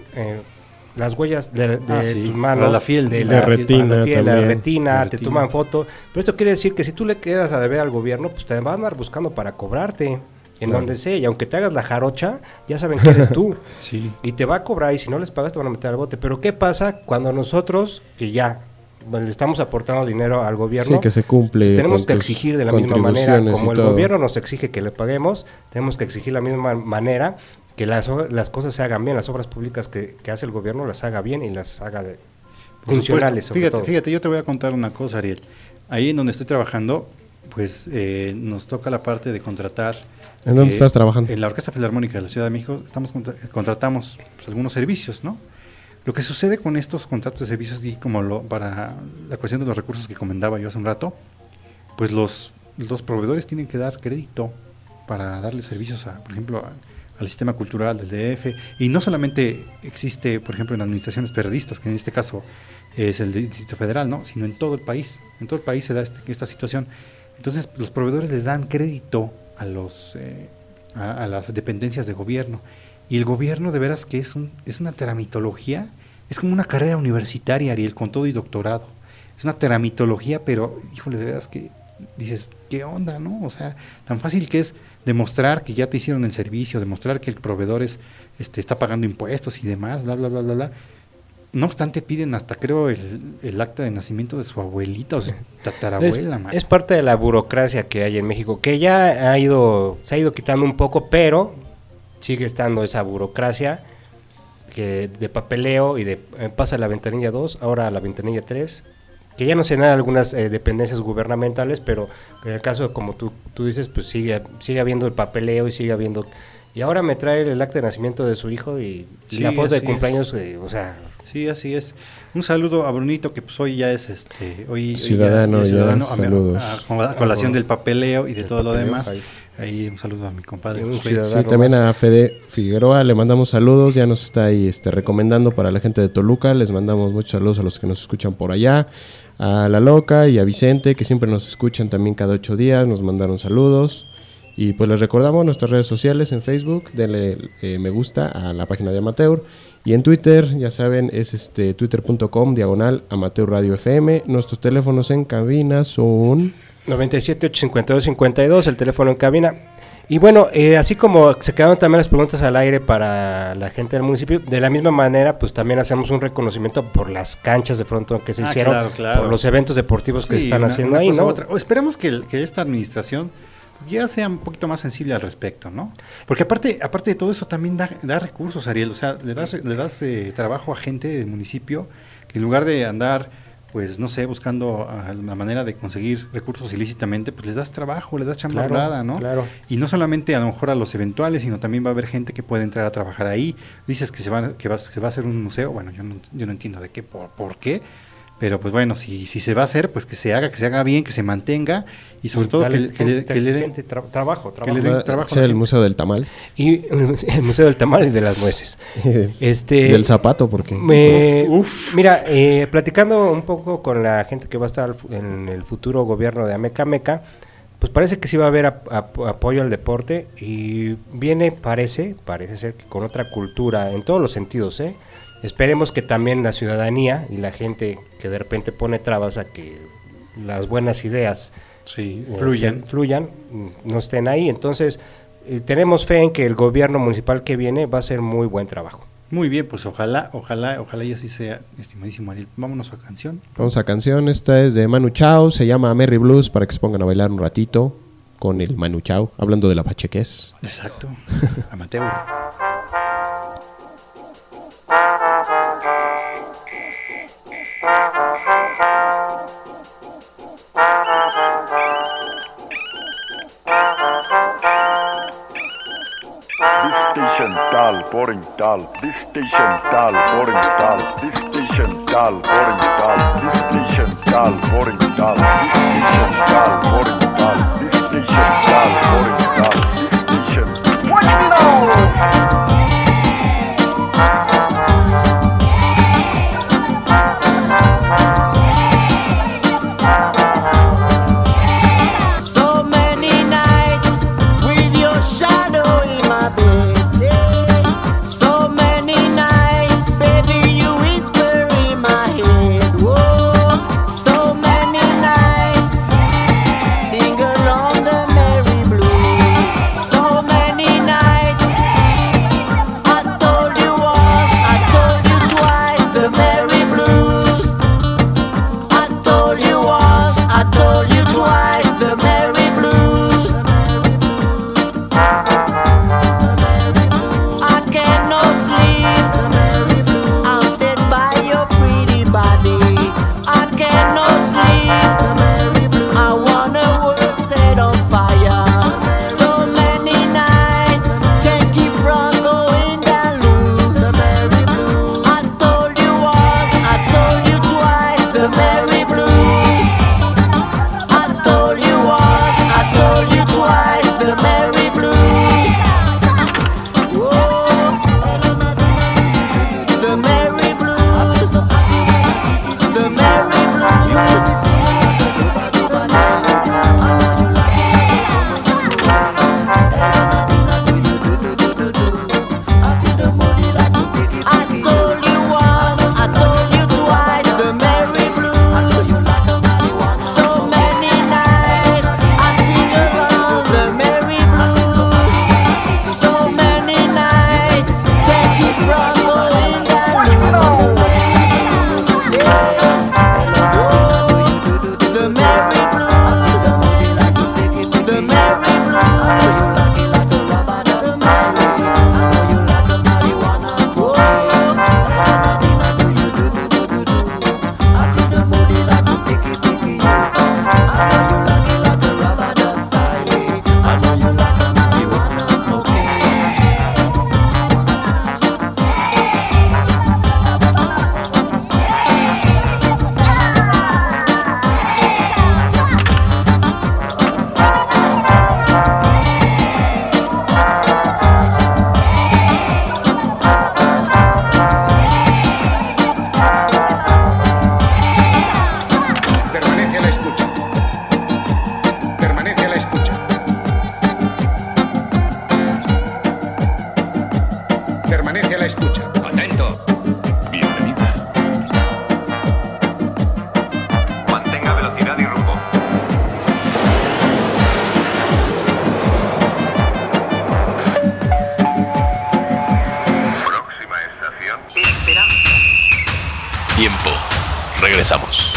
las huellas de tus manos, de la retina, retina, te toman foto. Pero esto quiere decir que si tú le quedas a deber al gobierno, pues te van a andar buscando para cobrarte. En donde sea, y aunque te hagas la jarocha, ya saben que eres tú. Sí. Y te va a cobrar, y si no les pagas te van a meter al bote. Pero ¿qué pasa cuando nosotros, que ya le estamos aportando dinero al gobierno, sí, que se cumple, pues tenemos que exigir de la misma manera, como el todo. Gobierno nos exige que le paguemos, tenemos que exigir de la misma manera que las cosas se hagan bien, las obras públicas que hace el gobierno las haga bien y las haga funcionales, sobre todo. Fíjate, yo te voy a contar una cosa, Ariel. Ahí en donde estoy trabajando, pues nos toca la parte de contratar. ¿En dónde estás trabajando? En la Orquesta Filarmónica de la Ciudad de México contratamos pues, algunos servicios, ¿no? Lo que sucede con estos contratos de servicios, y como para la cuestión de los recursos que comentaba yo hace un rato, pues los proveedores tienen que dar crédito para darle servicios, por ejemplo, al sistema cultural del DF, y no solamente existe, por ejemplo, en administraciones periodistas, que en este caso es el Distrito Federal, ¿no? Sino en todo el país. En todo el país se da esta situación. Entonces, los proveedores les dan crédito a las dependencias de gobierno, y el gobierno de veras que es una tramitología, es como una carrera universitaria, Ariel, con todo y doctorado, es una tramitología, pero híjole, de veras que dices, ¿qué onda, no? O sea, tan fácil que es demostrar que ya te hicieron el servicio, demostrar que el proveedor está pagando impuestos y demás, bla, bla, bla, bla, bla, no obstante piden hasta creo el acta de nacimiento de su abuelita o su tatarabuela. Es parte de la burocracia que hay en México, que ya se ha ido quitando un poco, pero sigue estando esa burocracia que de papeleo y de pasa a la ventanilla 2, ahora a la ventanilla 3, que ya no se dan algunas dependencias gubernamentales, pero en el caso, como tú dices, pues sigue habiendo el papeleo y sigue habiendo... Y ahora me trae el acta de nacimiento de su hijo y la foto de cumpleaños, o sea... Sí, así es. Un saludo a Brunito, que pues hoy ya es ciudadano, a colación del papeleo y de todo lo demás. Ahí un saludo a mi compadre. Sí, también a Fede Figueroa le mandamos saludos, ya nos está ahí recomendando para la gente de Toluca, les mandamos muchos saludos a los que nos escuchan por allá, a La Loca y a Vicente, que siempre nos escuchan también cada 8 días, nos mandaron saludos. Y pues les recordamos nuestras redes sociales en Facebook, denle me gusta a la página de Amateur. Y en Twitter, ya saben, es twitter.com/Amateur Radio FM. Nuestros teléfonos en cabina son 97-852-52, el teléfono en cabina. Y bueno, así como se quedaron también las preguntas al aire para la gente del municipio, de la misma manera, pues también hacemos un reconocimiento por las canchas de frontón que se hicieron, claro. Por los eventos deportivos que están haciendo ahí, ¿no? Esperemos que esta administración ya sea un poquito más sensible al respecto, ¿no? Porque aparte de todo eso también da recursos, Ariel, o sea, le das trabajo a gente del municipio que en lugar de andar, pues no sé, buscando la manera de conseguir recursos ilícitamente, pues les das trabajo, les das chamba honrada, ¿no? Claro. Y no solamente a lo mejor a los eventuales, sino también va a haber gente que puede entrar a trabajar ahí. Dices que se va a hacer un museo, bueno, yo no entiendo de qué, por qué. Pero pues bueno, si se va a hacer, pues que se haga bien, que se mantenga y sobre todo que le den trabajo. Que le den trabajo. Sea el Museo del Tamal. Y el Museo del Tamal y de las Nueces. Del zapato, porque... Mira, platicando un poco con la gente que va a estar en el futuro gobierno de Amecameca, pues parece que sí va a haber apoyo al deporte y parece ser que con otra cultura, en todos los sentidos, Esperemos que también la ciudadanía y la gente que de repente pone trabas a que las buenas ideas fluyan, no estén ahí. Entonces, tenemos fe en que el gobierno municipal que viene va a hacer muy buen trabajo. Muy bien, pues ojalá y así sea, estimadísimo Ariel. Vámonos a canción. Vamos a canción, esta es de Manu Chao, se llama Merry Blues, para que se pongan a bailar un ratito con el Manu Chao, hablando de la pachequez. Exacto, amateur. This station tal, boring tal. This station tal, boring tal. This station tal, boring tal. This station tal, boring tal. This station tal, boring tal. This station tal, boring tal. This station. Watch me now. Permanece a la escucha. Atento. Bienvenida. Mantenga velocidad y rumbo. Próxima estación. Espera. Tiempo. Regresamos.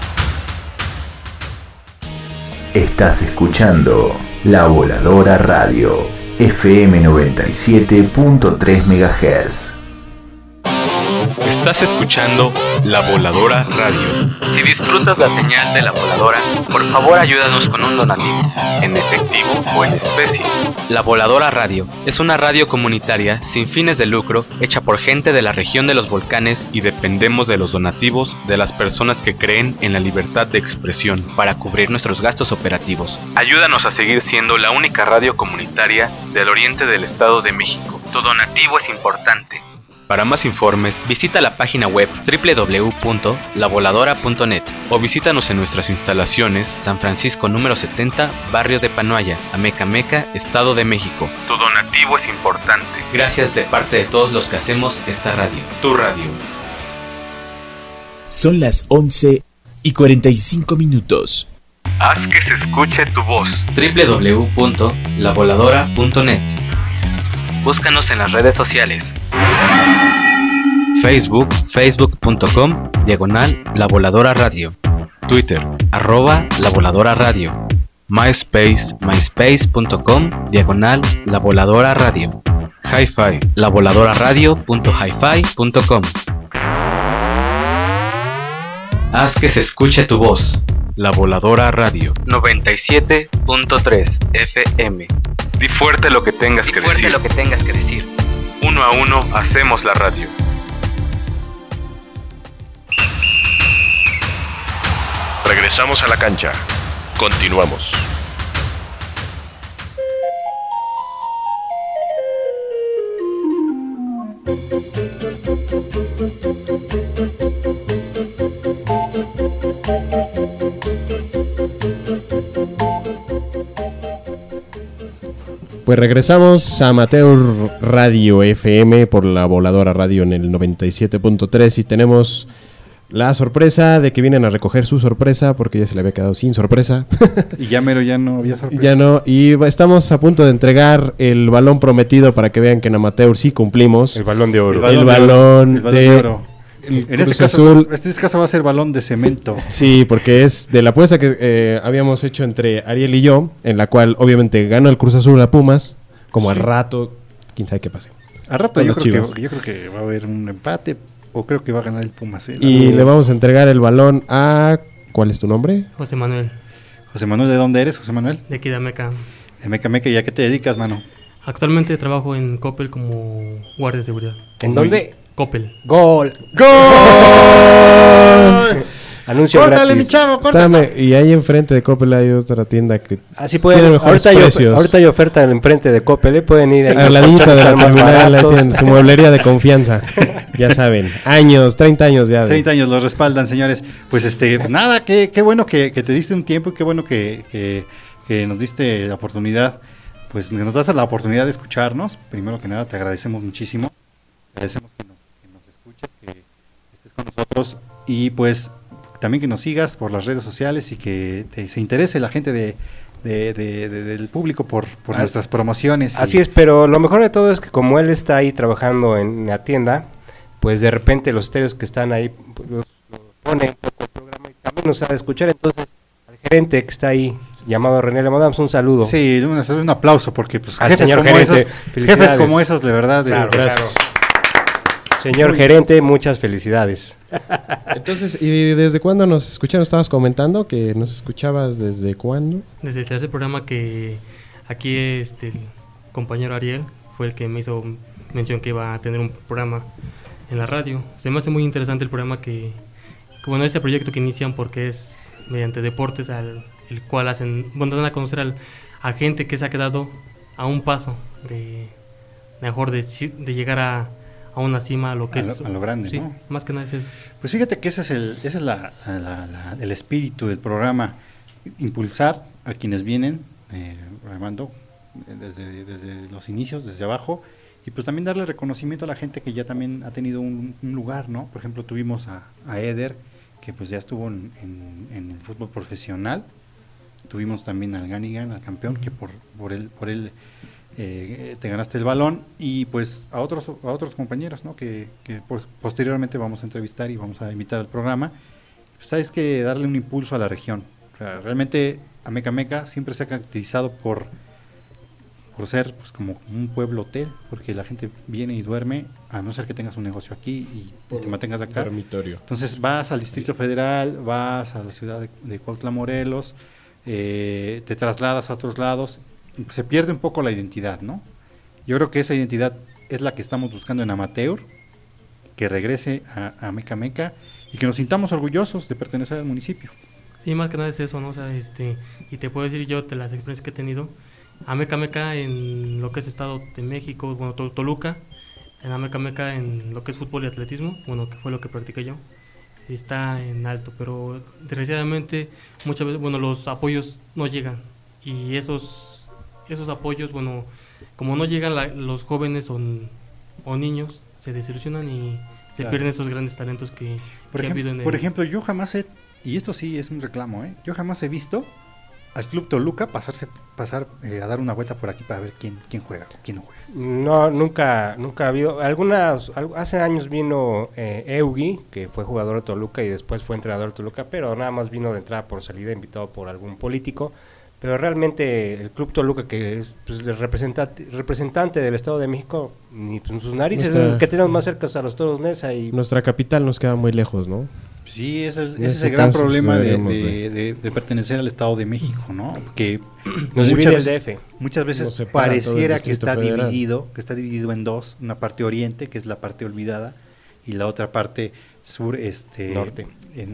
Estás escuchando La Voladora Radio, FM 97.3 MHz. Estás escuchando La Voladora Radio. Si disfrutas la señal de La Voladora, por favor ayúdanos con un donativo, en efectivo o en especie. La Voladora Radio es una radio comunitaria sin fines de lucro hecha por gente de la región de los volcanes y dependemos de los donativos de las personas que creen en la libertad de expresión para cubrir nuestros gastos operativos. Ayúdanos a seguir siendo la única radio comunitaria del oriente del Estado de México. Tu donativo es importante. Para más informes, visita la página web www.lavoladora.net o visítanos en nuestras instalaciones San Francisco número 70, barrio de Panoaya, Amecameca, Estado de México. Tu donativo es importante. Gracias de parte de todos los que hacemos esta radio. Tu radio. Son las 11:45. Haz que se escuche tu voz. www.lavoladora.net. Búscanos en las redes sociales. Facebook, facebook.com/La Voladora Radio. Twitter, @La Voladora Radio. MySpace, myspace.com/La Voladora Radio. Hi-Fi, lavoladoraradio.hifi.com. Haz que se escuche tu voz. La Voladora Radio 97.3 FM. Di fuerte lo que tengas que decir. Uno a uno hacemos la radio. Regresamos a la cancha. Continuamos. Pues regresamos a Amateur Radio FM por La Voladora Radio en el 97.3 y tenemos la sorpresa de que vienen a recoger su sorpresa porque ya se le había quedado sin sorpresa. Y ya mero ya no había sorpresa. Ya no, y estamos a punto de entregar el balón prometido para que vean que en Amateur sí cumplimos. El balón de oro. El balón de oro. En este caso va a ser balón de cemento. Sí, porque es de la apuesta que habíamos hecho entre Ariel y yo, en la cual obviamente gana el Cruz Azul a Pumas, como al rato, quién sabe qué pase. Al rato yo creo que va a haber un empate, o creo que va a ganar el Pumas. Y le vamos a entregar el balón a... ¿Cuál es tu nombre? José Manuel. José Manuel, ¿de dónde eres, José Manuel? De aquí de Ameca. De Ameca, ¿y a qué te dedicas, mano? Actualmente trabajo en Coppel como guardia de seguridad. ¿En dónde? Coppel. ¡Gol! Anuncio ¡Córtale, gratis. mi chavo, córtale! Y ahí enfrente de Coppel hay otra tienda que así pueden, tiene mejores precios. Ahorita hay oferta enfrente de Coppel, pueden ir ahí. Al ladito de la terminal, tienda, su mueblería de confianza. Ya saben, 30 años ya. 30 años los respaldan, señores. Pues nada, qué bueno que te diste un tiempo y qué bueno que nos diste la oportunidad. Pues nos das la oportunidad de escucharnos. Primero que nada te agradecemos muchísimo. Agradecemos que nos escuches, que estés con nosotros y pues también que nos sigas por las redes sociales y que se interese la gente del público por nuestras promociones. Así es, pero lo mejor de todo es que como él está ahí trabajando en la tienda, pues de repente los estéreos que están ahí pues, los pone un poco el programa y también nos sabe escuchar. Entonces al gerente que está ahí llamado René, le mandamos un saludo. Sí, un aplauso porque pues al señor gerente, jefes como esos de verdad. Claro. Señor gerente, muchas felicidades. Entonces, ¿y desde cuándo nos escucharon? Estabas comentando que nos escuchabas desde cuándo. Desde el tercer programa que aquí el compañero Ariel fue el que me hizo mención que iba a tener un programa en la radio. Se me hace muy interesante el programa que bueno, este proyecto que inician porque es mediante deportes el cual dan a conocer a gente que se ha quedado a un paso de llegar a una cima, a lo grande, sí, ¿no? Más que nada es eso. Pues fíjate que ese es el espíritu del programa, impulsar a quienes vienen, Armando, desde los inicios, desde abajo, y pues también darle reconocimiento a la gente que ya también ha tenido un lugar, ¿no? Por ejemplo, tuvimos a Eder, que pues ya estuvo en el fútbol profesional. Tuvimos también al Ganigan, al campeón, que por él te ganaste el balón, y pues a otros compañeros, ¿no? que pues, posteriormente vamos a entrevistar y vamos a invitar al programa. Pues hay que darle un impulso a la región. O sea, realmente Amecameca siempre se ha caracterizado por ser pues como un pueblo hotel, porque la gente viene y duerme, a no ser que tengas un negocio aquí y te mantengas acá. Dormitorio. Entonces vas al Distrito Federal, vas a la ciudad de Cuautla, Morelos, te trasladas a otros lados, se pierde un poco la identidad, ¿no? Yo creo que esa identidad es la que estamos buscando en Amateur, que regrese a Amecameca y que nos sintamos orgullosos de pertenecer al municipio. Sí, más que nada es eso, ¿no? O sea, y te puedo decir yo de las experiencias que he tenido, Amecameca en lo que es Estado de México, bueno, Toluca, en Amecameca en lo que es fútbol y atletismo, bueno, que fue lo que practiqué yo, está en alto, pero desgraciadamente muchas veces, bueno, los apoyos no llegan, y esos apoyos, bueno, como no llegan los jóvenes o niños, se desilusionan y se pierden esos grandes talentos que ha habido en el... Por ejemplo, yo jamás y esto sí es un reclamo, yo jamás he visto al Club Toluca pasar a dar una vuelta por aquí para ver quién juega o quién no juega. No, nunca ha habido. Hace años vino Eugi, que fue jugador de Toluca y después fue entrenador de Toluca, pero nada más vino de entrada por salida, invitado por algún político. Pero realmente el Club Toluca, que es pues, el representante del Estado de México, ni pues, sus narices, el que tenemos más cerca a los Toros Neza. Nuestra capital nos queda muy lejos, ¿no? Sí, ese es el gran problema de pertenecer al Estado de México, ¿no? Que muchas veces pareciera que está dividido en dos, una parte oriente, que es la parte olvidada, y la otra parte sur, norte.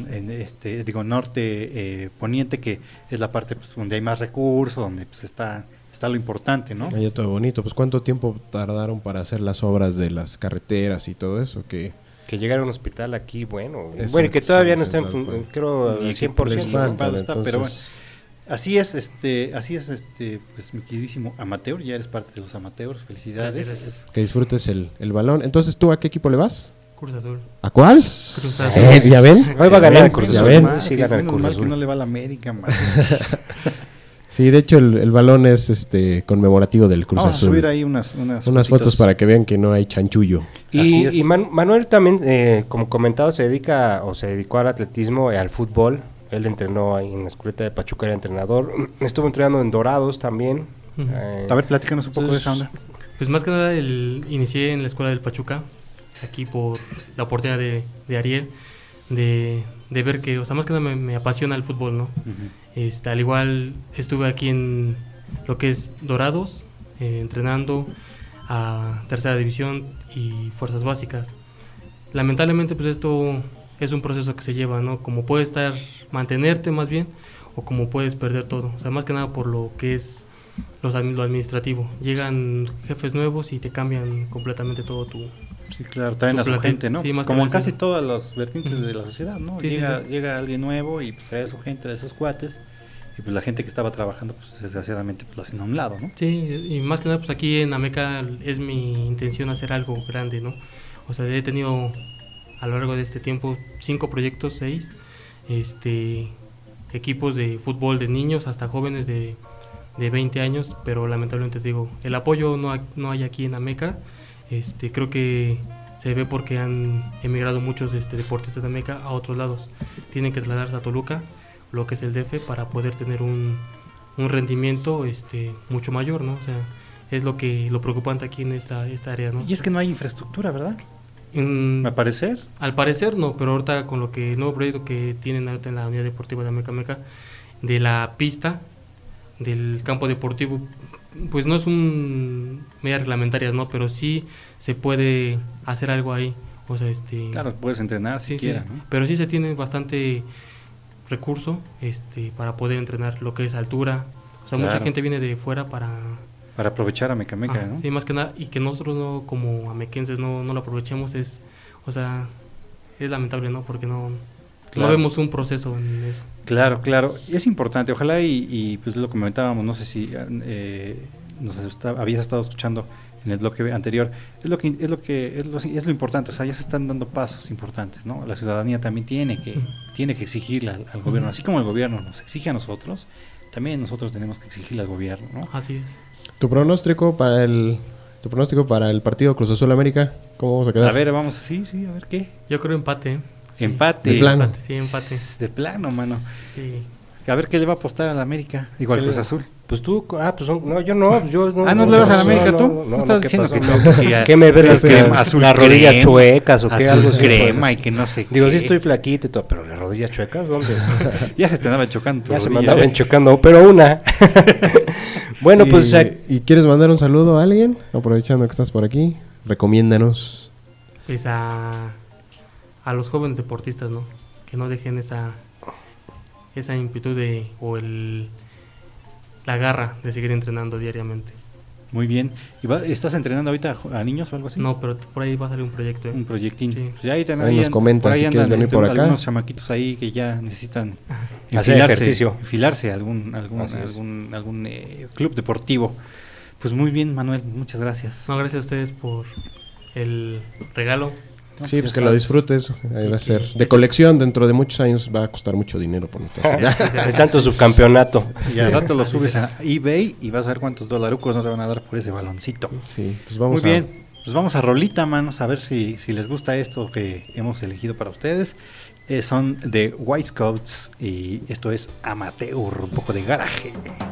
Norte poniente, que es la parte pues, donde hay más recursos, donde pues, está lo importante, ¿no? Ahí todo bonito. Pues ¿cuánto tiempo tardaron para hacer las obras de las carreteras y todo eso? Que llegara a un hospital aquí, bueno, y que todavía no está creo al 100%, está, pero bueno, así es, pues mi queridísimo Amateur, ya eres parte de los Amateurs, felicidades. Gracias. Que disfrutes el balón. Entonces, ¿tú a qué equipo le vas? Cruz Azul. ¿A cuál? Cruz Azul. ¿Ya ven? Hoy va a ganar el Cruz Azul. Sí, gana el Cruz Azul. Que no le va a la América, man. Sí, de hecho el balón es conmemorativo del Cruz Azul. Vamos a subir ahí unas fotos para que vean que no hay chanchullo. Y Manuel también, como comentado, se dedicó al atletismo y al fútbol. Él entrenó ahí en la escuelita de Pachuca, era entrenador. Estuvo entrenando en Dorados también. A ver, platícanos un poco de esa onda. Pues más que nada inicié en la escuela del Pachuca, aquí por la oportunidad de Ariel, de ver que, o sea, más que nada me apasiona el fútbol, ¿no? Al igual estuve aquí en lo que es Dorados, entrenando a tercera división y fuerzas básicas. Lamentablemente pues esto es un proceso que se lleva, ¿no? Como puedes mantenerte más bien, o como puedes perder todo, o sea, más que nada por lo que es lo administrativo. Llegan jefes nuevos y te cambian completamente todo tu... Sí, claro, traen a su gente, ¿no? Sí, como en casi todas las vertientes de la sociedad, ¿no? Sí, llega alguien nuevo y pues, trae a su gente, trae a sus cuates, y pues la gente que estaba trabajando, pues desgraciadamente pues, lo hacen a un lado, ¿no? Sí, y más que nada, pues aquí en Ameca es mi intención hacer algo grande, ¿no? O sea, he tenido a lo largo de este tiempo 5 proyectos, 6, equipos de fútbol de niños hasta jóvenes de 20 años, pero lamentablemente digo, el apoyo no hay aquí en Ameca. Creo que se ve porque han emigrado muchos deportistas de Ameca a otros lados. Tienen que trasladarse a Toluca, lo que es el DF, para poder tener un rendimiento mucho mayor, ¿no? O sea, es lo preocupante aquí en esta área, ¿no? Y es que no hay infraestructura, ¿verdad? ¿Al parecer? Al parecer no, pero ahorita con el nuevo proyecto que tienen ahorita en la Unidad Deportiva de Ameca, de la pista, del campo deportivo, pues no es medidas reglamentarias, ¿no? Pero sí se puede hacer algo ahí, o sea, claro, puedes entrenar siquiera, ¿no? Pero sí se tiene bastante recurso, para poder entrenar lo que es altura, o sea, mucha gente viene de fuera para aprovechar Ameca, ¿no? Sí, más que nada, y que nosotros no, como amequenses, no lo aprovechemos, es lamentable, ¿no? Porque no vemos un proceso en eso. Claro, y es importante, ojalá y pues lo comentábamos, no sé si habías estado escuchando en el bloque anterior, es lo importante. O sea, ya se están dando pasos importantes, ¿no? La ciudadanía también tiene que exigirle al gobierno, así como el gobierno nos exige a nosotros, también nosotros tenemos que exigirle al gobierno, ¿no? Así es. ¿Tu pronóstico para el partido Cruz Azul América? ¿Cómo vamos a quedar? A ver, vamos así, a ver qué. Yo creo empate. Empate. De plano. Empate, sí, empate. De plano, mano. Sí. A ver qué le va a apostar a la América, igual Cruz Azul. Pues tú, no, yo no. ¿No le vas a la América tú? No, estás diciendo que ¿qué me ves las rodillas chuecas o qué? Azul crema y que no sé. Digo, sí estoy flaquito y todo, pero las rodillas chuecas, ¿dónde? Ya se te andaban chocando. Ya se me andaban chocando, pero una. Bueno, pues... ¿Y quieres mandar un saludo a alguien? Aprovechando que estás por aquí, recomiéndanos. Pues a los jóvenes deportistas, ¿no? Que no dejen esa inquietud la garra de seguir entrenando diariamente. Muy bien. ¿Estás entrenando ahorita a niños o algo así? No, pero por ahí va a salir un proyecto. Un proyectín. Sí. Pues ahí nos comentas si quieres venir por acá. Algunos chamaquitos ahí que ya necesitan hacer ejercicio. Enfilarse a algún club deportivo. Pues muy bien, Manuel, muchas gracias. No, gracias a ustedes por el regalo. Sí, pues que lo disfrutes, ahí va a ser de colección, dentro de muchos años va a costar mucho dinero por nosotros. De tanto subcampeonato. Y al rato lo subes a eBay y vas a ver cuántos dolarucos no te van a dar por ese baloncito. Sí, pues vamos muy bien, pues vamos a rolita, manos, a ver si les gusta esto que hemos elegido para ustedes. Son de White Scouts y esto es Amateur, un poco de garaje.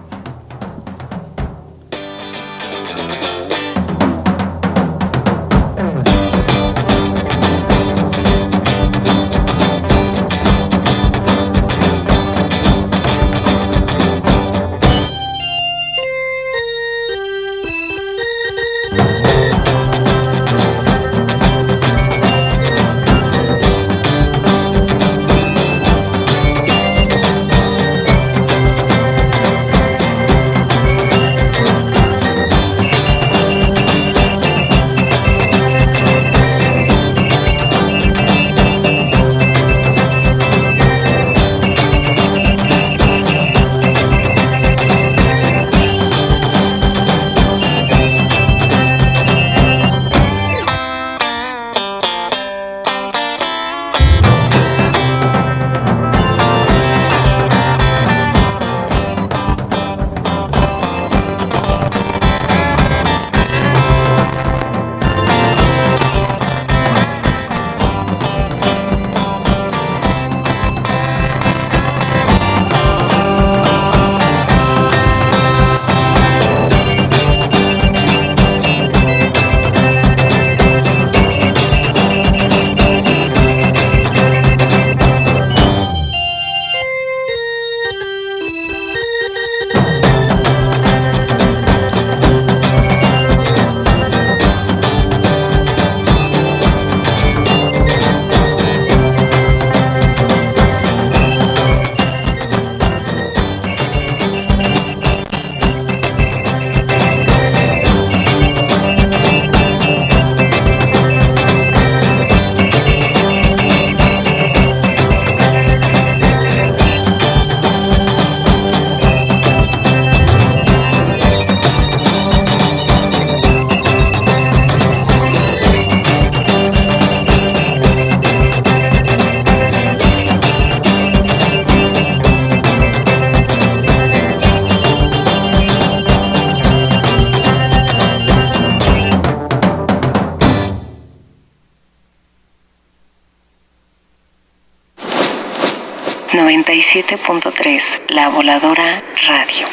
.3 La Voladora Radio.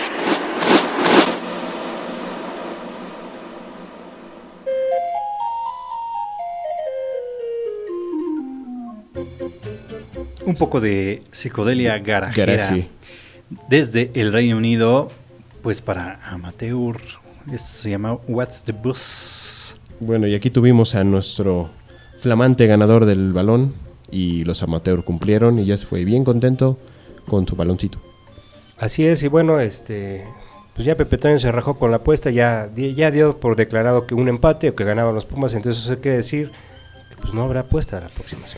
Un poco de psicodelia garajera desde el Reino Unido, pues para Amateur, se llama What's the Buzz. Bueno, y aquí tuvimos a nuestro flamante ganador del balón y los Amateur cumplieron y ya se fue bien contento con su baloncito. Así es, y bueno, pues ya Pepe Toño se rajó con la apuesta, ya dio por declarado que un empate o que ganaban los Pumas, entonces eso quiere decir que pues no habrá apuesta la próxima semana.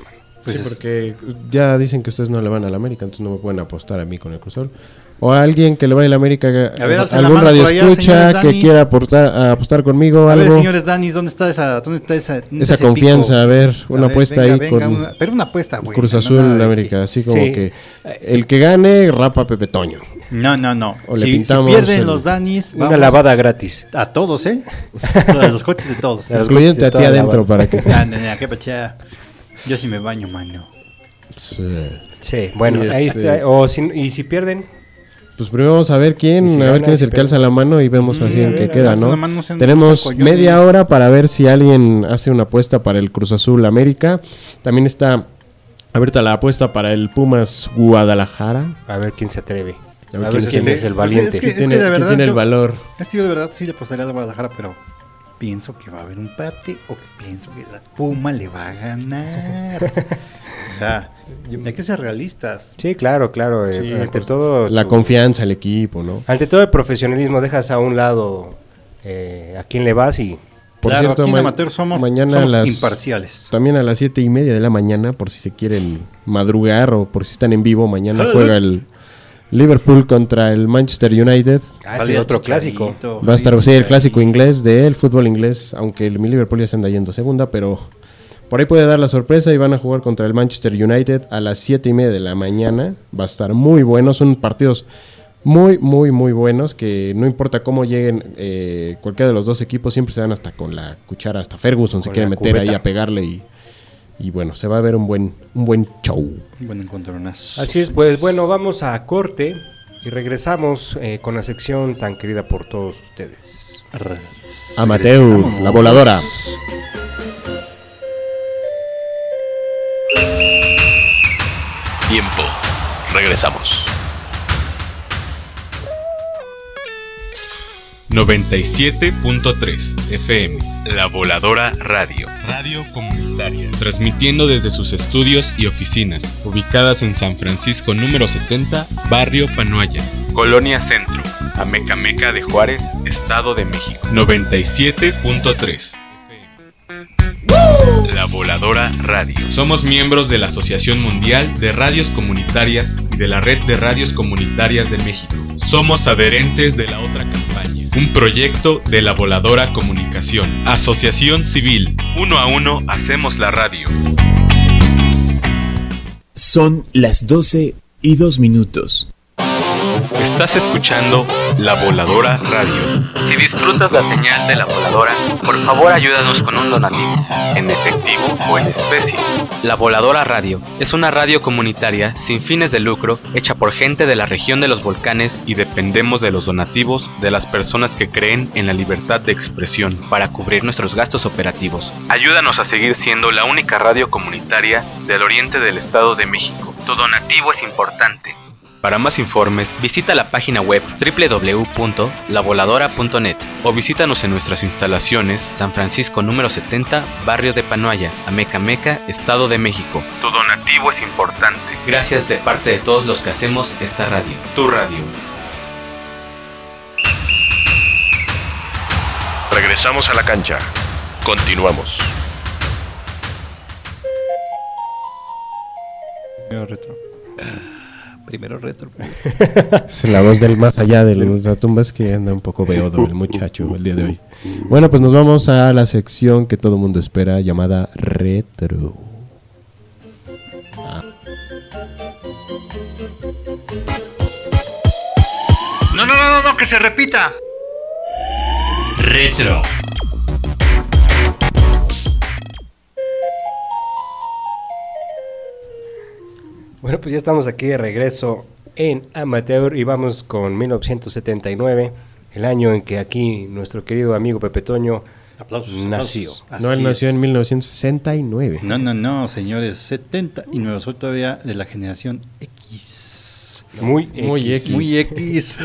Pues sí, porque ya dicen que ustedes no le van a la América, entonces no me pueden apostar a mí con el Cruz Azul. O a alguien que le vaya a la América, algún radio escucha que quiera apostar conmigo. A algo. ver, señores Danis, ¿dónde está esa confianza? Pico? A ver, una apuesta ahí pero una apuesta buena. Cruz Azul, América, así como que el que gane rapa a Pepe Toño. No. O le pintamos si pierden los Danis, una lavada gratis. A todos, a los coches de todos. Incluyente a ti adentro para que... qué pachea. Yo sí me baño, mano. Sí, bueno, ahí está. Y si pierden... Pues primero vamos a ver quién es el que alza la mano y vemos así en qué queda, ¿no? Tenemos media hora para ver si alguien hace una apuesta para el Cruz Azul América. También está abierta la apuesta para el Pumas Guadalajara. A ver quién se atreve. A ver quién es el valiente. ¿Quién tiene el valor? Es que yo de verdad sí le apostaría a Guadalajara, pero pienso que va a haber un empate o pienso que la Puma le va a ganar. O sea, hay que ser realistas. Sí, claro. Sí, ante todo... La confianza, el equipo, ¿no? Ante todo el profesionalismo, dejas a un lado a quién le vas y... Por cierto, aquí en Amateur somos imparciales. También a las 7:30 de la mañana, por si se quieren madrugar o por si están en vivo, mañana juega el Liverpool contra el Manchester United. Sí, otro clásico. Va a estar el clásico inglés del fútbol inglés, aunque el Liverpool ya se anda yendo segunda, pero por ahí puede dar la sorpresa y van a jugar contra el Manchester United a las 7:30 de la mañana. Va a estar muy bueno, son partidos muy buenos, que no importa cómo lleguen cualquiera de los dos equipos, siempre se dan hasta con la cuchara, hasta Ferguson se quiere meter ahí a pegarle y bueno, se va a ver un buen show. Un buen encontronazo. Así es, pues bueno, vamos a corte y regresamos con la sección tan querida por todos ustedes. Amateur, la voladora. Tiempo. Regresamos. 97.3 FM, La Voladora Radio. Radio comunitaria. Transmitiendo desde sus estudios y oficinas, ubicadas en San Francisco número 70, Barrio Panoaya, Colonia Centro, Amecameca de Juárez, Estado de México. 97.3 La Voladora Radio. Somos miembros de la Asociación Mundial de Radios Comunitarias y de la Red de Radios Comunitarias de México. Somos adherentes de la otra campaña, un proyecto de La Voladora Comunicación. Asociación Civil, 1 a 1 hacemos la radio. Son las 12:02. Estás escuchando La Voladora Radio. Si disfrutas la señal de La Voladora, por favor ayúdanos con un donativo, en efectivo o en especie. La Voladora Radio es una radio comunitaria sin fines de lucro, hecha por gente de la región de los volcanes y dependemos de los donativos de las personas que creen en la libertad de expresión para cubrir nuestros gastos operativos. Ayúdanos a seguir siendo la única radio comunitaria del oriente del Estado de México. Tu donativo es importante. Para más informes, visita la página web www.lavoladora.net o visítanos en nuestras instalaciones San Francisco número 70, Barrio de Panoaya, Amecameca, Estado de México. Tu donativo es importante. Gracias de parte de todos los que hacemos esta radio. Tu radio. Regresamos a la cancha. Continuamos. Primero retro. Es la voz del más allá de las tumbas, que anda un poco beodo el muchacho el día de hoy. Bueno, pues nos vamos a la sección que todo el mundo espera, llamada Retro. No, que se repita. Retro. Bueno, pues ya estamos aquí de regreso en Amateur y vamos con 1979, el año en que aquí nuestro querido amigo Pepe Toño nació. No, él nació en 1969. No, señores, 79, soy todavía de la generación X. Muy X.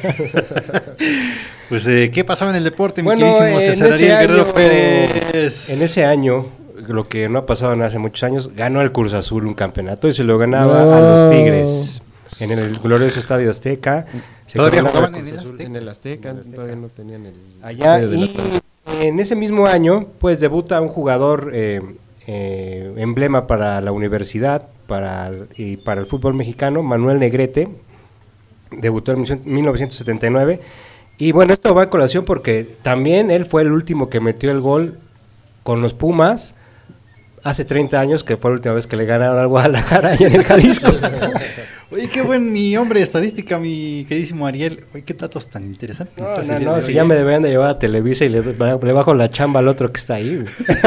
Pues, ¿qué pasaba en el deporte, mi bueno, queridísimo César Ariel Guerrero Pérez? En ese año, lo que no ha pasado en hace muchos años, ganó el Cruz Azul un campeonato y se lo ganaba a los Tigres en el glorioso Estadio Azteca. ¿Todavía jugaban en el Azteca? Todavía no tenían el... Allá, y en ese mismo año, pues debuta un jugador emblema para la universidad y para el fútbol mexicano, Manuel Negrete, debutó en 1979. Y bueno, esto va a colación porque también él fue el último que metió el gol con los Pumas hace 30 años, que fue la última vez que le ganaron al Guadalajara allá en el Jalisco. Oye, qué buen mi hombre de estadística, mi queridísimo Ariel. Oye, qué datos tan interesantes. No, si ya me deberían de llevar a Televisa y le bajo la chamba al otro que está ahí.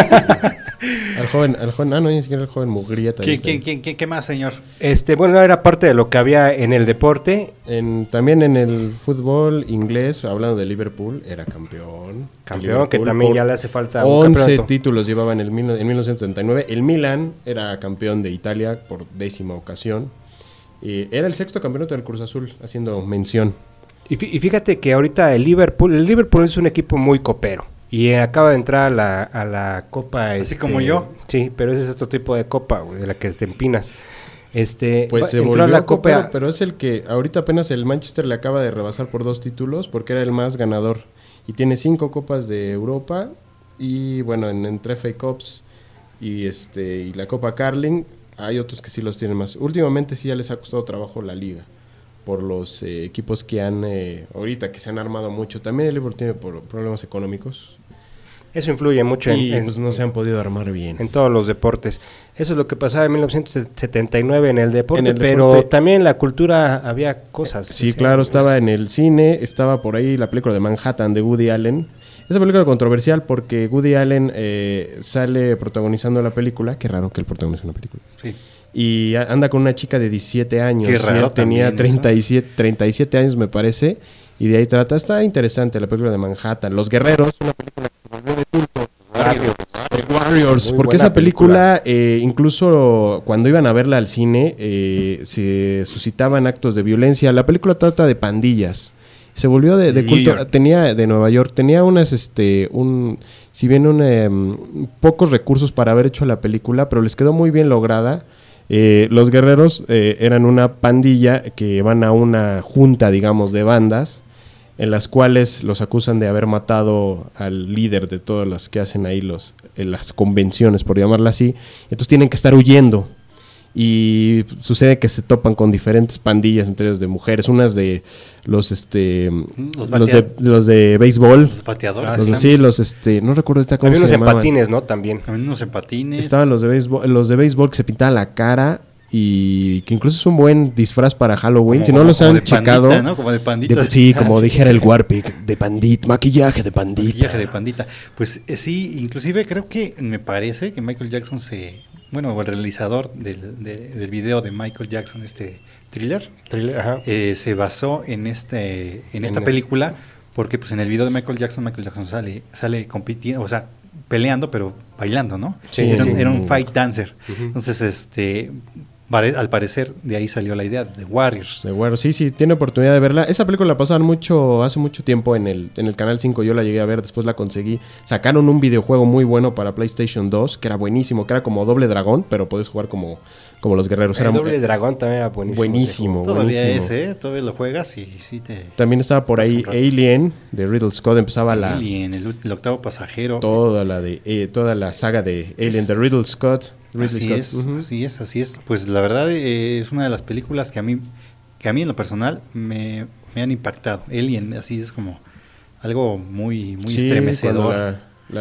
Al joven, no, ni siquiera el joven Mugrieta. ¿Qué más, señor? Bueno, era parte de lo que había en el deporte. También en el fútbol inglés, hablando de Liverpool, era campeón. Campeón, que también ya le hace falta 11 títulos llevaba en 1979. El Milan era campeón de Italia por 10ª ocasión. Era el 6º campeonato del Cruz Azul, haciendo mención. Y fíjate que ahorita el Liverpool es un equipo muy copero. Y acaba de entrar a la Copa. Así como yo. Sí, pero ese es otro tipo de copa, güey, de la que te empinas. Pues se volvió a la Copa, pero es el que ahorita apenas el Manchester le acaba de rebasar por 2 títulos porque era el más ganador. Y tiene 5 copas de Europa y bueno, entre FA Cups y la Copa Carling hay otros que sí los tienen más. Últimamente sí ya les ha costado trabajo la liga por los equipos que han ahorita que se han armado mucho. También el Liverpool tiene problemas económicos. Eso influye mucho pues no se han podido armar bien. En todos los deportes. Eso es lo que pasaba en 1979 en el deporte, pero también en la cultura había cosas. Sí, claro, estaba en el cine, estaba por ahí la película de Manhattan de Woody Allen. Esa película es controversial porque Woody Allen sale protagonizando la película. Qué raro que él protagonice una película. Sí. Y anda con una chica de 17 años. Qué raro, él tenía 37 años, me parece. Y de ahí trata. Está interesante la película de Manhattan. Los Guerreros, una película que se volvió de culto. Warriors. Porque esa película, incluso cuando iban a verla al cine, se suscitaban actos de violencia. La película trata de pandillas. Se volvió de culto. Tenía de Nueva York. Tenía unas, si bien pocos recursos para haber hecho la película, pero les quedó muy bien lograda. Los Guerreros eran una pandilla que van a una junta, digamos, de bandas, en las cuales los acusan de haber matado al líder de todas las que hacen ahí las convenciones, por llamarla así. Entonces tienen que estar huyendo. Y sucede que se topan con diferentes pandillas, entre ellos de mujeres, unas de los de béisbol, los bateadores, no recuerdo ahorita cómo se llamaban. Había unos en patines, ¿no? También unos en patines. Estaban los de béisbol que se pintaban la cara y que incluso es un buen disfraz para Halloween. Si no los han checado, pandita, ¿no? Como de pandita. Sí, como dijera el Warpic, de pandita, maquillaje de pandita. Maquillaje de pandita. Pues sí, inclusive creo que me parece que Michael Jackson el realizador del video de Michael Jackson, Thriller, ajá. Se basó en esta película, porque pues en el video de Michael Jackson sale compitiendo, o sea, peleando, pero bailando, ¿no? Sí, era un fight dancer. Uh-huh. Entonces, al parecer de ahí salió la idea de Warriors. De Warriors, sí, tiene oportunidad de verla. Esa película la pasaban hace mucho tiempo en el Canal 5, yo la llegué a ver, después la conseguí. Sacaron un videojuego muy bueno para PlayStation 2, que era buenísimo, que era como Doble Dragón, pero podés jugar como los guerreros. El Doble Dragón también era buenísimo. Buenísimo. Todavía todavía lo juegas y sí te... También estaba por ahí Alien, de Riddle Scott, empezaba Alien, el octavo pasajero. Toda la saga de Alien, de Riddle Scott. Así es. Pues la verdad es una de las películas que a mí en lo personal me han impactado. Alien, así es como algo muy estremecedor. La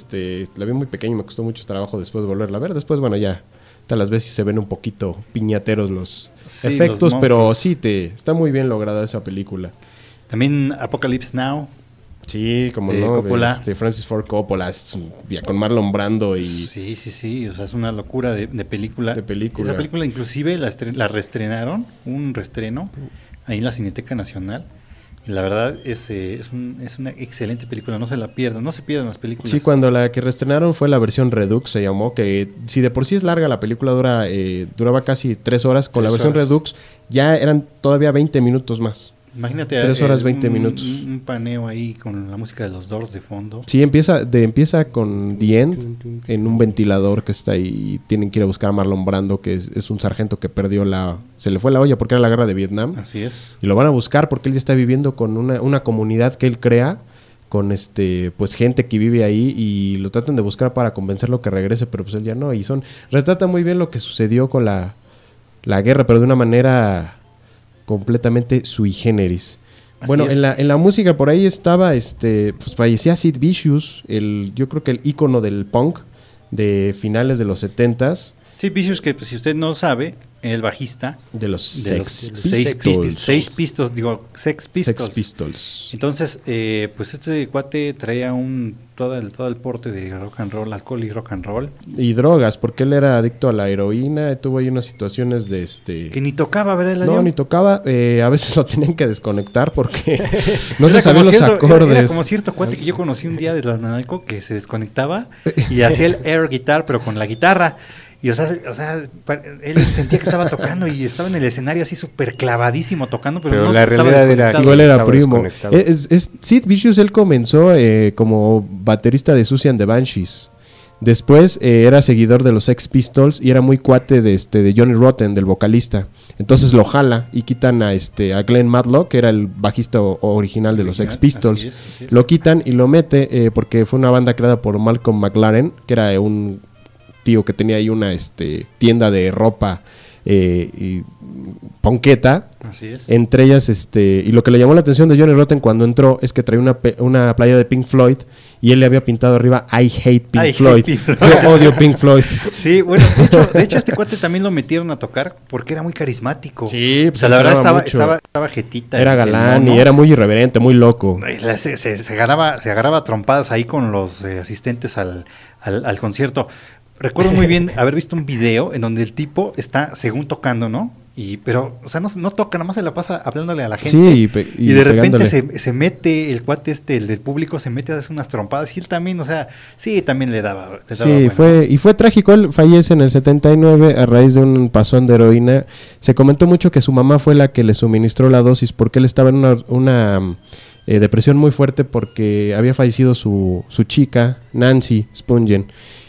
vi muy pequeña y me costó mucho trabajo después volverla a ver. Después, bueno, ya tal vez sí se ven un poquito piñateros los efectos, pero sí está muy bien lograda esa película. También Apocalypse Now. Sí, como no, Coppola. de Francis Ford Coppola, con Marlon Brando y... Sí, o sea, es una locura de película. Esa película inclusive la reestrenaron, un reestreno, ahí en la Cineteca Nacional. Y la verdad es una excelente película, no se la pierdan, no se pierdan las películas. Sí, cuando la que reestrenaron fue la versión Redux, se llamó, que si de por sí es larga la película, duraba casi 3 horas, con la versión Redux ya eran todavía 20 minutos más. Imagínate 3 horas 20 minutos. Un paneo ahí con la música de los Doors de fondo. Sí, empieza con The End en un ventilador que está ahí y tienen que ir a buscar a Marlon Brando, que es un sargento que se le fue la olla porque era la guerra de Vietnam. Así es. Y lo van a buscar porque él ya está viviendo con una comunidad que él crea, pues gente que vive ahí y lo tratan de buscar para convencerlo que regrese, pero pues él ya no. Y retrata muy bien lo que sucedió con la guerra, pero de una manera completamente sui generis. Bueno, en la música por ahí estaba, pues fallecía Sid Vicious, yo creo que el ícono del punk de finales de los 70s. Sid Vicious, que pues, si usted no sabe, el bajista de los Sex Pistols. Entonces, pues este cuate traía todo el porte de rock and roll, alcohol y rock and roll. Y drogas, porque él era adicto a la heroína, tuvo ahí unas situaciones de que ni tocaba, ¿verdad? No, ni tocaba, a veces lo tenían que desconectar porque no se sabían los acordes. Era como cierto cuate que yo conocí un día de la Analco que se desconectaba y hacía el air guitar, pero con la guitarra. Y o sea, él sentía que estaba tocando y estaba en el escenario así súper clavadísimo tocando, pero no la realidad era igual era primo. Sid Vicious, él comenzó como baterista de Susie and the Banshees. Después era seguidor de los Sex Pistols y era muy cuate de Johnny Rotten, del vocalista. Entonces lo jala y quitan a Glenn Matlock, que era el bajista original de los Sex Pistols. Así es. Lo quitan y lo mete porque fue una banda creada por Malcolm McLaren, que era un tío que tenía ahí una tienda de ropa y ponqueta. Así es. Entre ellas, y lo que le llamó la atención de Johnny Rotten cuando entró es que traía una playera de Pink Floyd y él le había pintado arriba I hate Pink Floyd. Yo odio Pink Floyd. Sí, bueno, de hecho este cuate también lo metieron a tocar porque era muy carismático. Sí, pues o sea, la verdad estaba jetita. Era galán y era muy irreverente, muy loco. Se agarraba trompadas ahí con los asistentes al concierto. Recuerdo muy bien haber visto un video en donde el tipo está según tocando, ¿no? Pero, o sea, no toca, nada más se la pasa hablándole a la gente. Sí, y de repente se mete el cuate el del público, se mete a hacer unas trompadas y él también, o sea, sí, también le daba sí, bueno. fue trágico. Él fallece en el 79 a raíz de un pasón de heroína. Se comentó mucho que su mamá fue la que le suministró la dosis porque él estaba en una depresión muy fuerte porque había fallecido su chica, Nancy Spungen.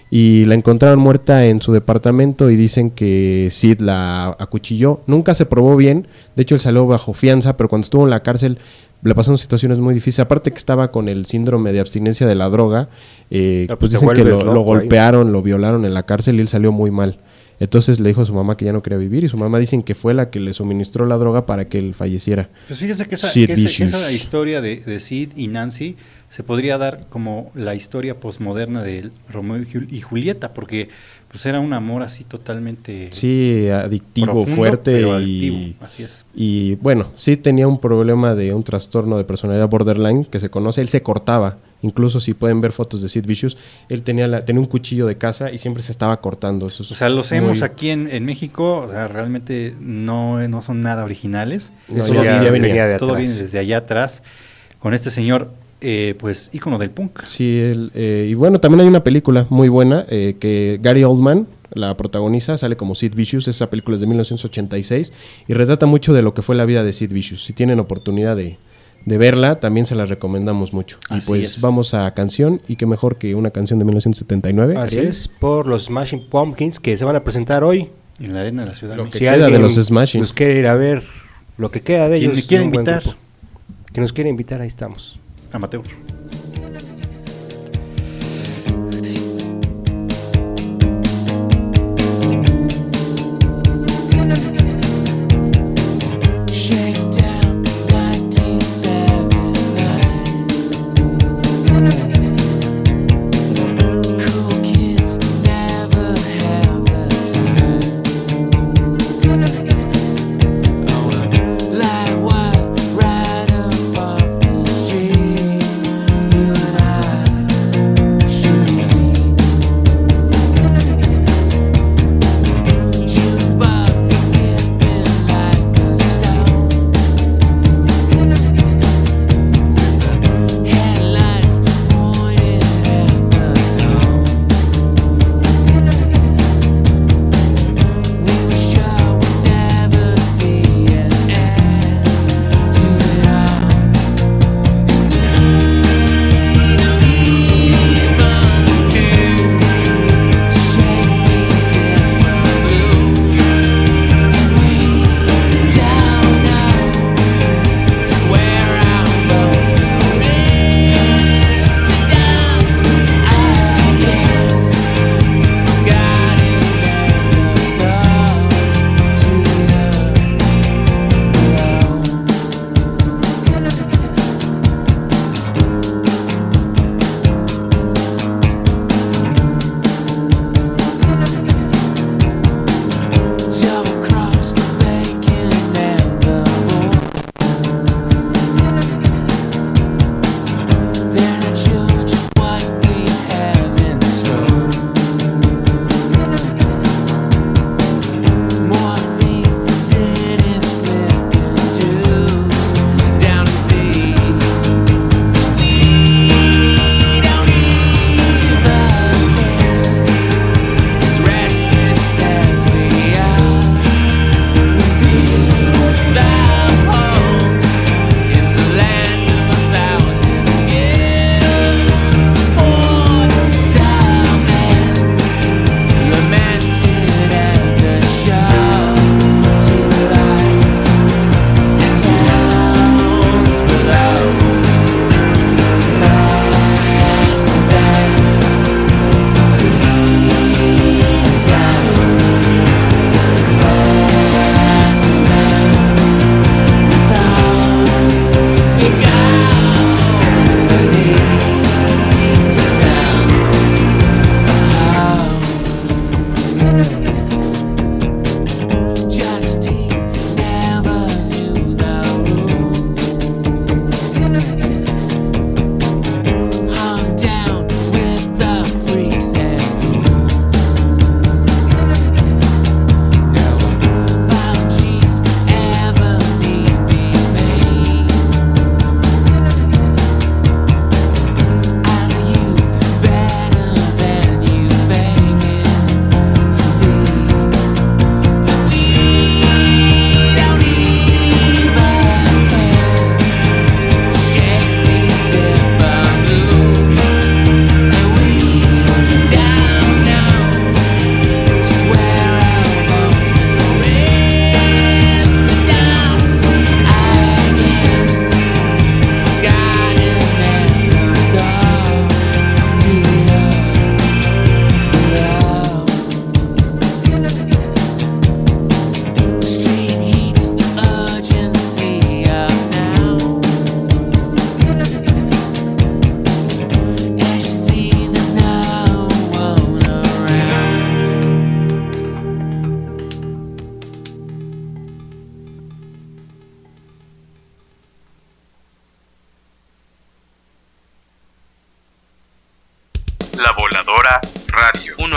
Y la encontraron muerta en su departamento y dicen que Sid la acuchilló. Nunca se probó bien, de hecho él salió bajo fianza, pero cuando estuvo en la cárcel le pasaron situaciones muy difíciles. Aparte que estaba con el síndrome de abstinencia de la droga, pues dicen que lo golpearon, lo violaron en la cárcel y él salió muy mal. Entonces le dijo a su mamá que ya no quería vivir y su mamá dicen que fue la que le suministró la droga para que él falleciera. Pues fíjese que esa historia de Sid y Nancy se podría dar como la historia posmoderna de Romeo y Julieta, porque pues era un amor así totalmente adictivo, profundo, fuerte pero adictivo, así es. Y bueno, sí tenía un problema de un trastorno de personalidad borderline que se conoce, él se cortaba. Incluso si pueden ver fotos de Sid Vicious, él tenía un cuchillo de casa y siempre se estaba cortando. Eso o sea, los hemos aquí en México, o sea, realmente no son nada originales. Todo viene desde allá atrás con este señor, pues ícono del punk. Sí, y bueno, también hay una película muy buena que Gary Oldman la protagoniza, sale como Sid Vicious. Esa película es de 1986 y retrata mucho de lo que fue la vida de Sid Vicious. Si tienen oportunidad de verla, también se la recomendamos mucho. Así y pues es. Vamos a canción, y qué mejor que una canción de 1979. Así es, por los Smashing Pumpkins, que se van a presentar hoy en la Arena de la Ciudad de México. Si queda de los Smashing nos quiere ir a ver lo que queda de ellos, quien quiere invitar, que nos quiere invitar, ahí estamos. Amateur. Like what right above the street.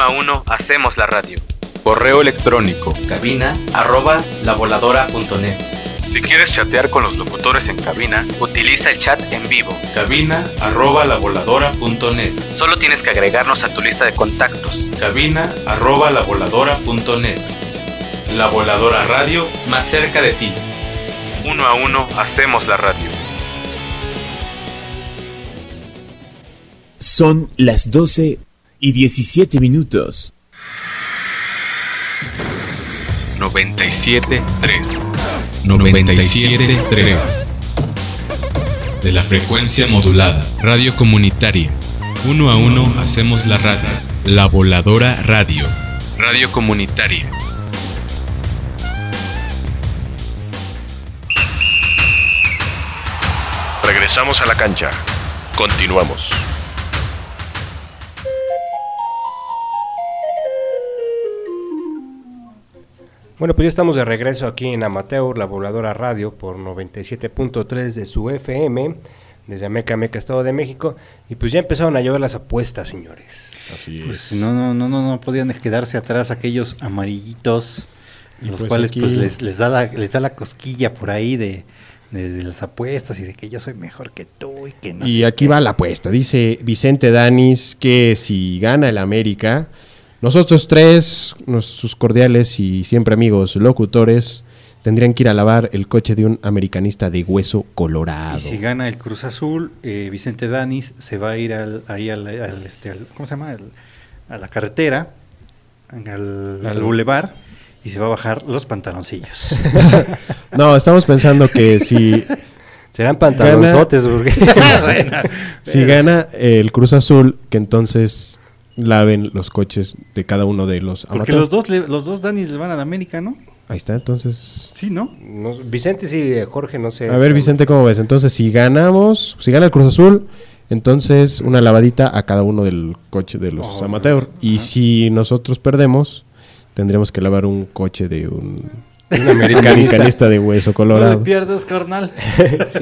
Uno a uno hacemos la radio. Correo electrónico cabina@lavoladora.net. Si quieres chatear con los locutores en cabina, Utiliza el chat en vivo. cabina@lavoladora.net. Solo tienes que agregarnos a tu lista de contactos. cabina@lavoladora.net. La Voladora Radio, más cerca de ti. Uno a uno hacemos la radio. Son las 12:17. 97.3 97.3 de la frecuencia modulada. Radio comunitaria. Uno a uno hacemos la radio. La Voladora Radio. Radio comunitaria. Regresamos a la cancha. Continuamos. Bueno, pues ya estamos de regreso aquí en Amateur, la Voladora Radio, por 97.3 de su FM, desde Ameca, Estado de México. Y pues ya empezaron a llover las apuestas, señores. Así es. Pues no podían quedarse atrás aquellos amarillitos, y los pues cuales aquí... pues les da la cosquilla por ahí de las apuestas y de que yo soy mejor que tú y que no. Y aquí va la apuesta. Dice Vicente Danis que si gana el América, nosotros tres, sus cordiales y siempre amigos locutores, tendrían que ir a lavar el coche de un americanista de hueso colorado. Y si gana el Cruz Azul, Vicente Danis se va a ir al ¿cómo se llama? A la carretera, al bulevar, y se va a bajar los pantaloncillos. No, estamos pensando que si... Serán pantalonzotes, porque... Si gana el Cruz Azul, que entonces laven los coches de cada uno de los porque amateurs. los dos Danis le van a la América, ¿no? Ahí está, entonces... Sí, ¿no? Vicente sí, Jorge, no sé. A ver, Vicente, ¿cómo ves? Entonces, si gana el Cruz Azul, entonces una lavadita a cada uno del coche de los amateurs. Y si nosotros perdemos, tendremos que lavar un coche de un americanista de hueso colorado. No le pierdas, carnal. Sí.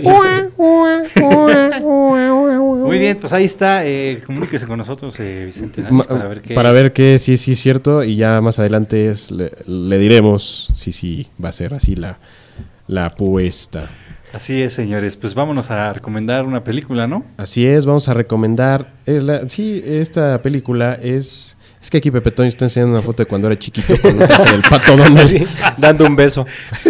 Muy bien, pues ahí está. Comuníquese con nosotros, Vicente Danis, para ver qué sí es cierto, y ya más adelante le diremos si va a ser así la apuesta. Así es, señores. Pues vámonos a recomendar una película, ¿no? Así es, vamos a recomendar. Esta película es... Es que aquí Pepe Toño está enseñando una foto de cuando era chiquito con el Pato Donald. Sí, dando un beso.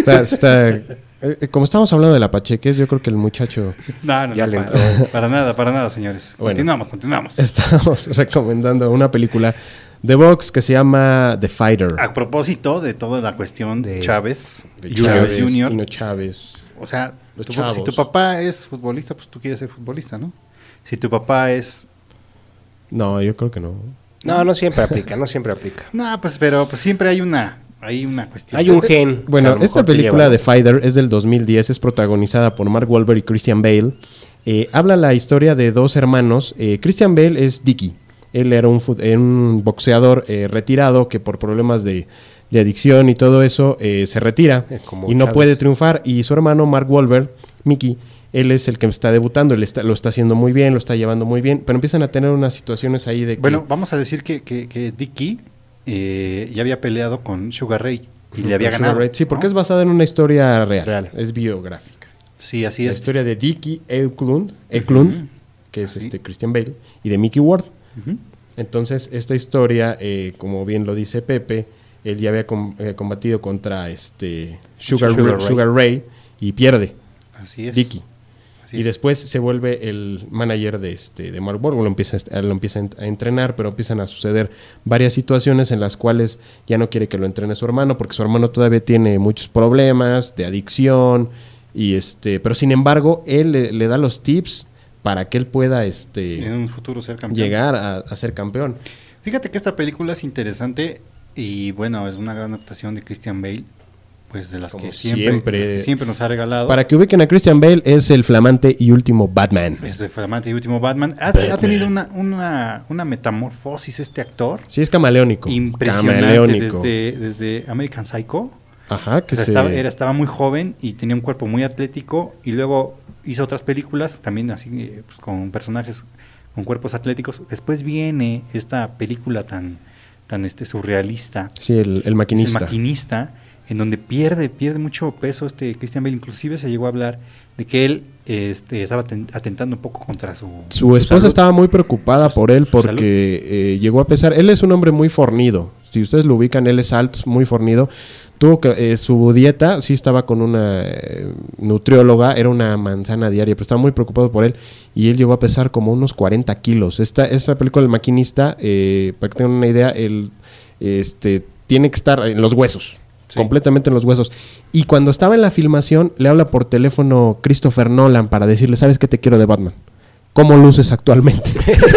Como estamos hablando de la pacheques, yo creo que el muchacho... Ya le entró. Para nada, señores. Bueno, continuamos. Estamos recomendando una película de box que se llama The Fighter. A propósito de toda la cuestión de Chávez, Chávez Junior. Y no Chávez. O sea, si tu papá es futbolista, pues tú quieres ser futbolista, ¿no? Si tu papá es... No, yo creo que no. No siempre aplica. No, pues pero pues siempre hay una cuestión. Hay un gen. Bueno, esta película de Fighter es del 2010, es protagonizada por Mark Wahlberg y Christian Bale. Habla la historia de dos hermanos. Christian Bale es Dickie. Él era un boxeador retirado que por problemas de adicción y todo eso se retira y no puede triunfar. Y su hermano Mark Wahlberg, Mickey, él es el que está debutando, lo está haciendo muy bien, lo está llevando muy bien, pero empiezan a tener unas situaciones ahí de que... Bueno, vamos a decir que Dickie ya había peleado con Sugar Ray y le había ganado. Sí, porque es basada en una historia real, es biográfica. Sí, así es. La historia de Dickie Eklund, que es Christian Bale, y de Mickey Ward. Entonces, esta historia, como bien lo dice Pepe, él ya había combatido contra Sugar Ray y pierde. Así es. Dickie. Y después se vuelve el manager de Mark Wahlberg, lo empieza a entrenar, pero empiezan a suceder varias situaciones en las cuales ya no quiere que lo entrene su hermano, porque su hermano todavía tiene muchos problemas de adicción, pero sin embargo, él le da los tips para que él pueda en un futuro ser campeón. Llegar a ser campeón. Fíjate que esta película es interesante y bueno, es una gran actuación de Christian Bale. Pues de las que siempre nos ha regalado. Para que ubiquen a Christian Bale, es el flamante y último Batman. Es el flamante y último Batman. Ha tenido una metamorfosis este actor. Sí, es camaleónico. Impresionante. Desde American Psycho. Ajá. Estaba muy joven y tenía un cuerpo muy atlético. Y luego hizo otras películas también así con personajes con cuerpos atléticos. Después viene esta película tan tan surrealista. Sí, el maquinista. El maquinista, en donde pierde mucho peso Christian Bale. Inclusive se llegó a hablar de que él estaba atentando un poco contra su esposa salud. Estaba muy preocupada por él porque llegó a pesar. Él es un hombre muy fornido. Si ustedes lo ubican, él es alto, muy fornido. Tuvo que su dieta, sí estaba con una nutrióloga, era una manzana diaria, pero estaba muy preocupado por él y él llegó a pesar como unos 40 kilos. Esta película, El maquinista, para que tengan una idea, él tiene que estar en los huesos, completamente en los huesos. Y cuando estaba en la filmación, le habla por teléfono Christopher Nolan para decirle, ¿sabes qué te quiero de Batman? ¿Cómo luces actualmente?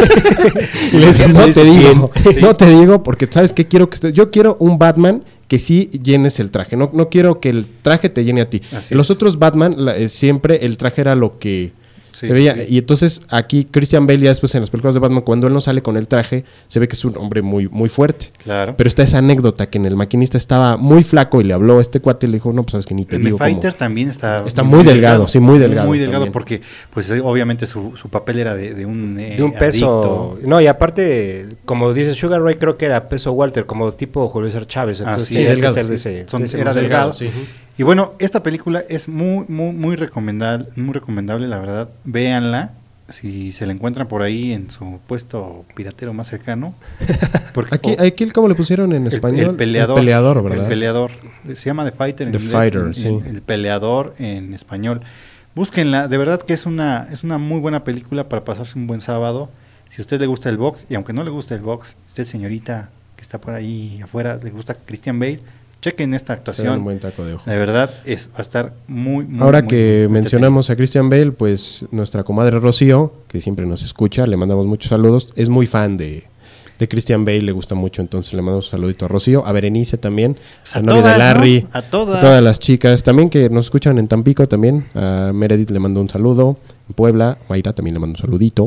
Y le dice, no te digo, porque ¿sabes qué quiero que estés? Yo quiero un Batman que sí llenes el traje. No quiero que el traje te llene a ti. Los otros Batman, siempre el traje era lo que se veía. Y entonces aquí Christian Bale ya después en las películas de Batman, cuando él no sale con el traje, se ve que es un hombre muy, muy fuerte. Claro. Pero está esa anécdota que en El maquinista estaba muy flaco y le habló a este cuate y le dijo, no, pues sabes que ni te digo. En The Fighter también está muy delgado, sí, muy delgado. Muy delgado también. porque pues obviamente su papel era de un peso. adicto. No, y aparte, como dice Sugar Ray, creo que era peso Walter, como tipo Julio César Chávez. Entonces, sí, delgado. Era delgado. Sí. Y bueno, esta película es muy recomendable, la verdad. Véanla. Si se la encuentran por ahí en su puesto piratero más cercano. Porque, aquí ¿cómo le pusieron en español? El peleador. El peleador, ¿verdad? El peleador. Se llama The Fighter en inglés. El peleador en español. Búsquenla. De verdad que es una muy buena película para pasarse un buen sábado. Si a usted le gusta el box, y aunque no le guste el box, usted señorita que está por ahí afuera, le gusta Christian Bale, chequen esta actuación. Un buen taco de ojo. De verdad, va a estar muy Ahora que mencionamos a Christian Bale, pues nuestra comadre Rocío, que siempre nos escucha, le mandamos muchos saludos, es muy fan de Christian Bale, le gusta mucho, entonces le mandamos un saludito a Rocío, a Berenice también, pues a novia de Larry, ¿no? a todas las chicas, también que nos escuchan en Tampico también, a Meredith le mando un saludo, en Puebla, Mayra también le mando un saludito,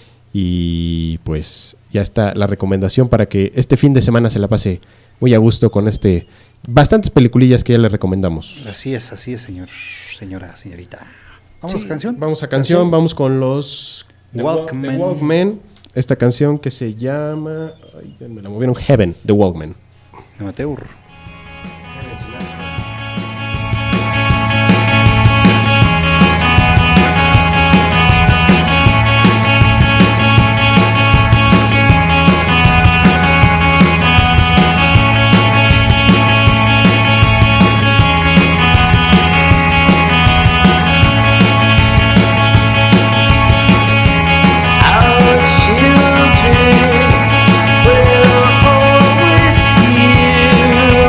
y pues ya está la recomendación para que este fin de semana se la pase muy a gusto con bastantes peliculillas que ya le recomendamos. Así es, señorita. ¿Vamos a canción? Vamos a canción, vamos con los The Walkmen. Esta canción que se llama... Ay, me la movieron. Heaven, The Walkmen. Amateur. Children will always hear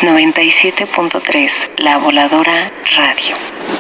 97.3 La Voladora Radio.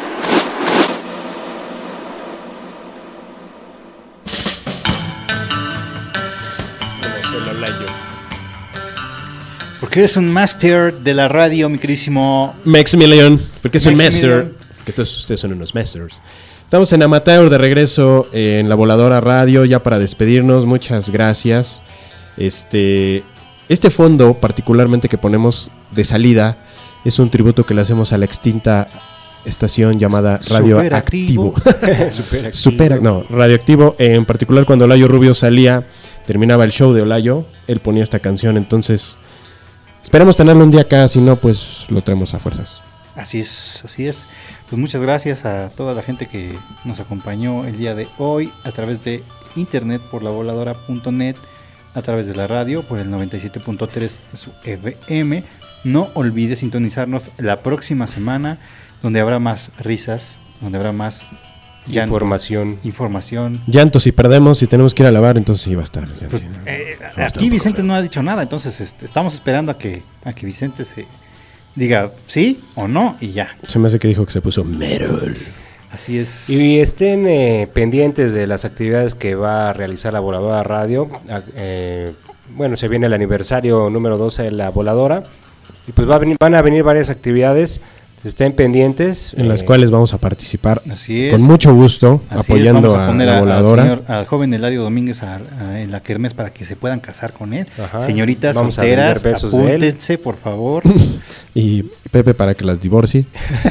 Porque eres un máster de la radio, mi queridísimo Maximilian, porque es un master, porque todos ustedes son unos masters. Estamos en Amateur de regreso en La Voladora Radio, ya para despedirnos, muchas gracias. Este fondo particularmente que ponemos de salida es un tributo que le hacemos a la extinta estación llamada Radioactivo. Radioactivo. En particular cuando Olayo Rubio terminaba el show de Olayo, él ponía esta canción, entonces esperamos tenerlo un día acá, si no pues lo traemos a fuerzas. Así es. Pues muchas gracias a toda la gente que nos acompañó el día de hoy a través de internet por lavoladora.net, a través de la radio por el 97.3 de su FM. No olvides sintonizarnos la próxima semana, donde habrá más risas, donde habrá más información. Llanto si perdemos, si tenemos que ir a lavar, entonces sí va a estar. Pues, aquí Vicente no ha dicho nada, entonces estamos esperando a que Vicente se diga sí o no y ya. Se me hace que dijo que se puso metal. Así es. Y estén pendientes de las actividades que va a realizar la Voladora Radio. Se viene el aniversario número 12 de la Voladora. Y pues van a venir varias actividades. Estén pendientes. En las cuales vamos a participar con mucho gusto, apoyando a la Voladora. Al joven Eladio Domínguez en la kermés para que se puedan casar con él. Ajá. Señoritas vamos solteras, a besos apúntense, por favor. Y Pepe para que las divorcie.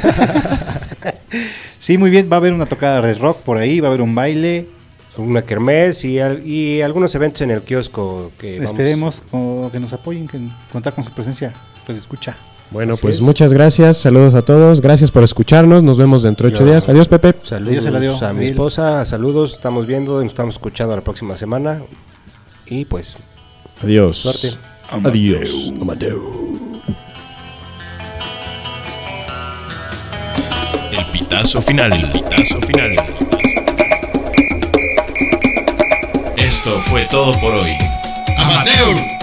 Sí, muy bien. Va a haber una tocada de rock por ahí, va a haber un baile. Una kermés y algunos eventos en el kiosco. Esperemos que nos apoyen, que contar con su presencia. Pues escucha. Bueno, así pues muchas gracias, saludos a todos, gracias por escucharnos, nos vemos dentro de 8 días. Adiós, Pepe. Saludos a mi esposa, saludos, estamos viendo, nos estamos escuchando la próxima semana. Y pues, adiós. Suerte. Adiós. Amateur. El pitazo final. Esto fue todo por hoy. Amateur.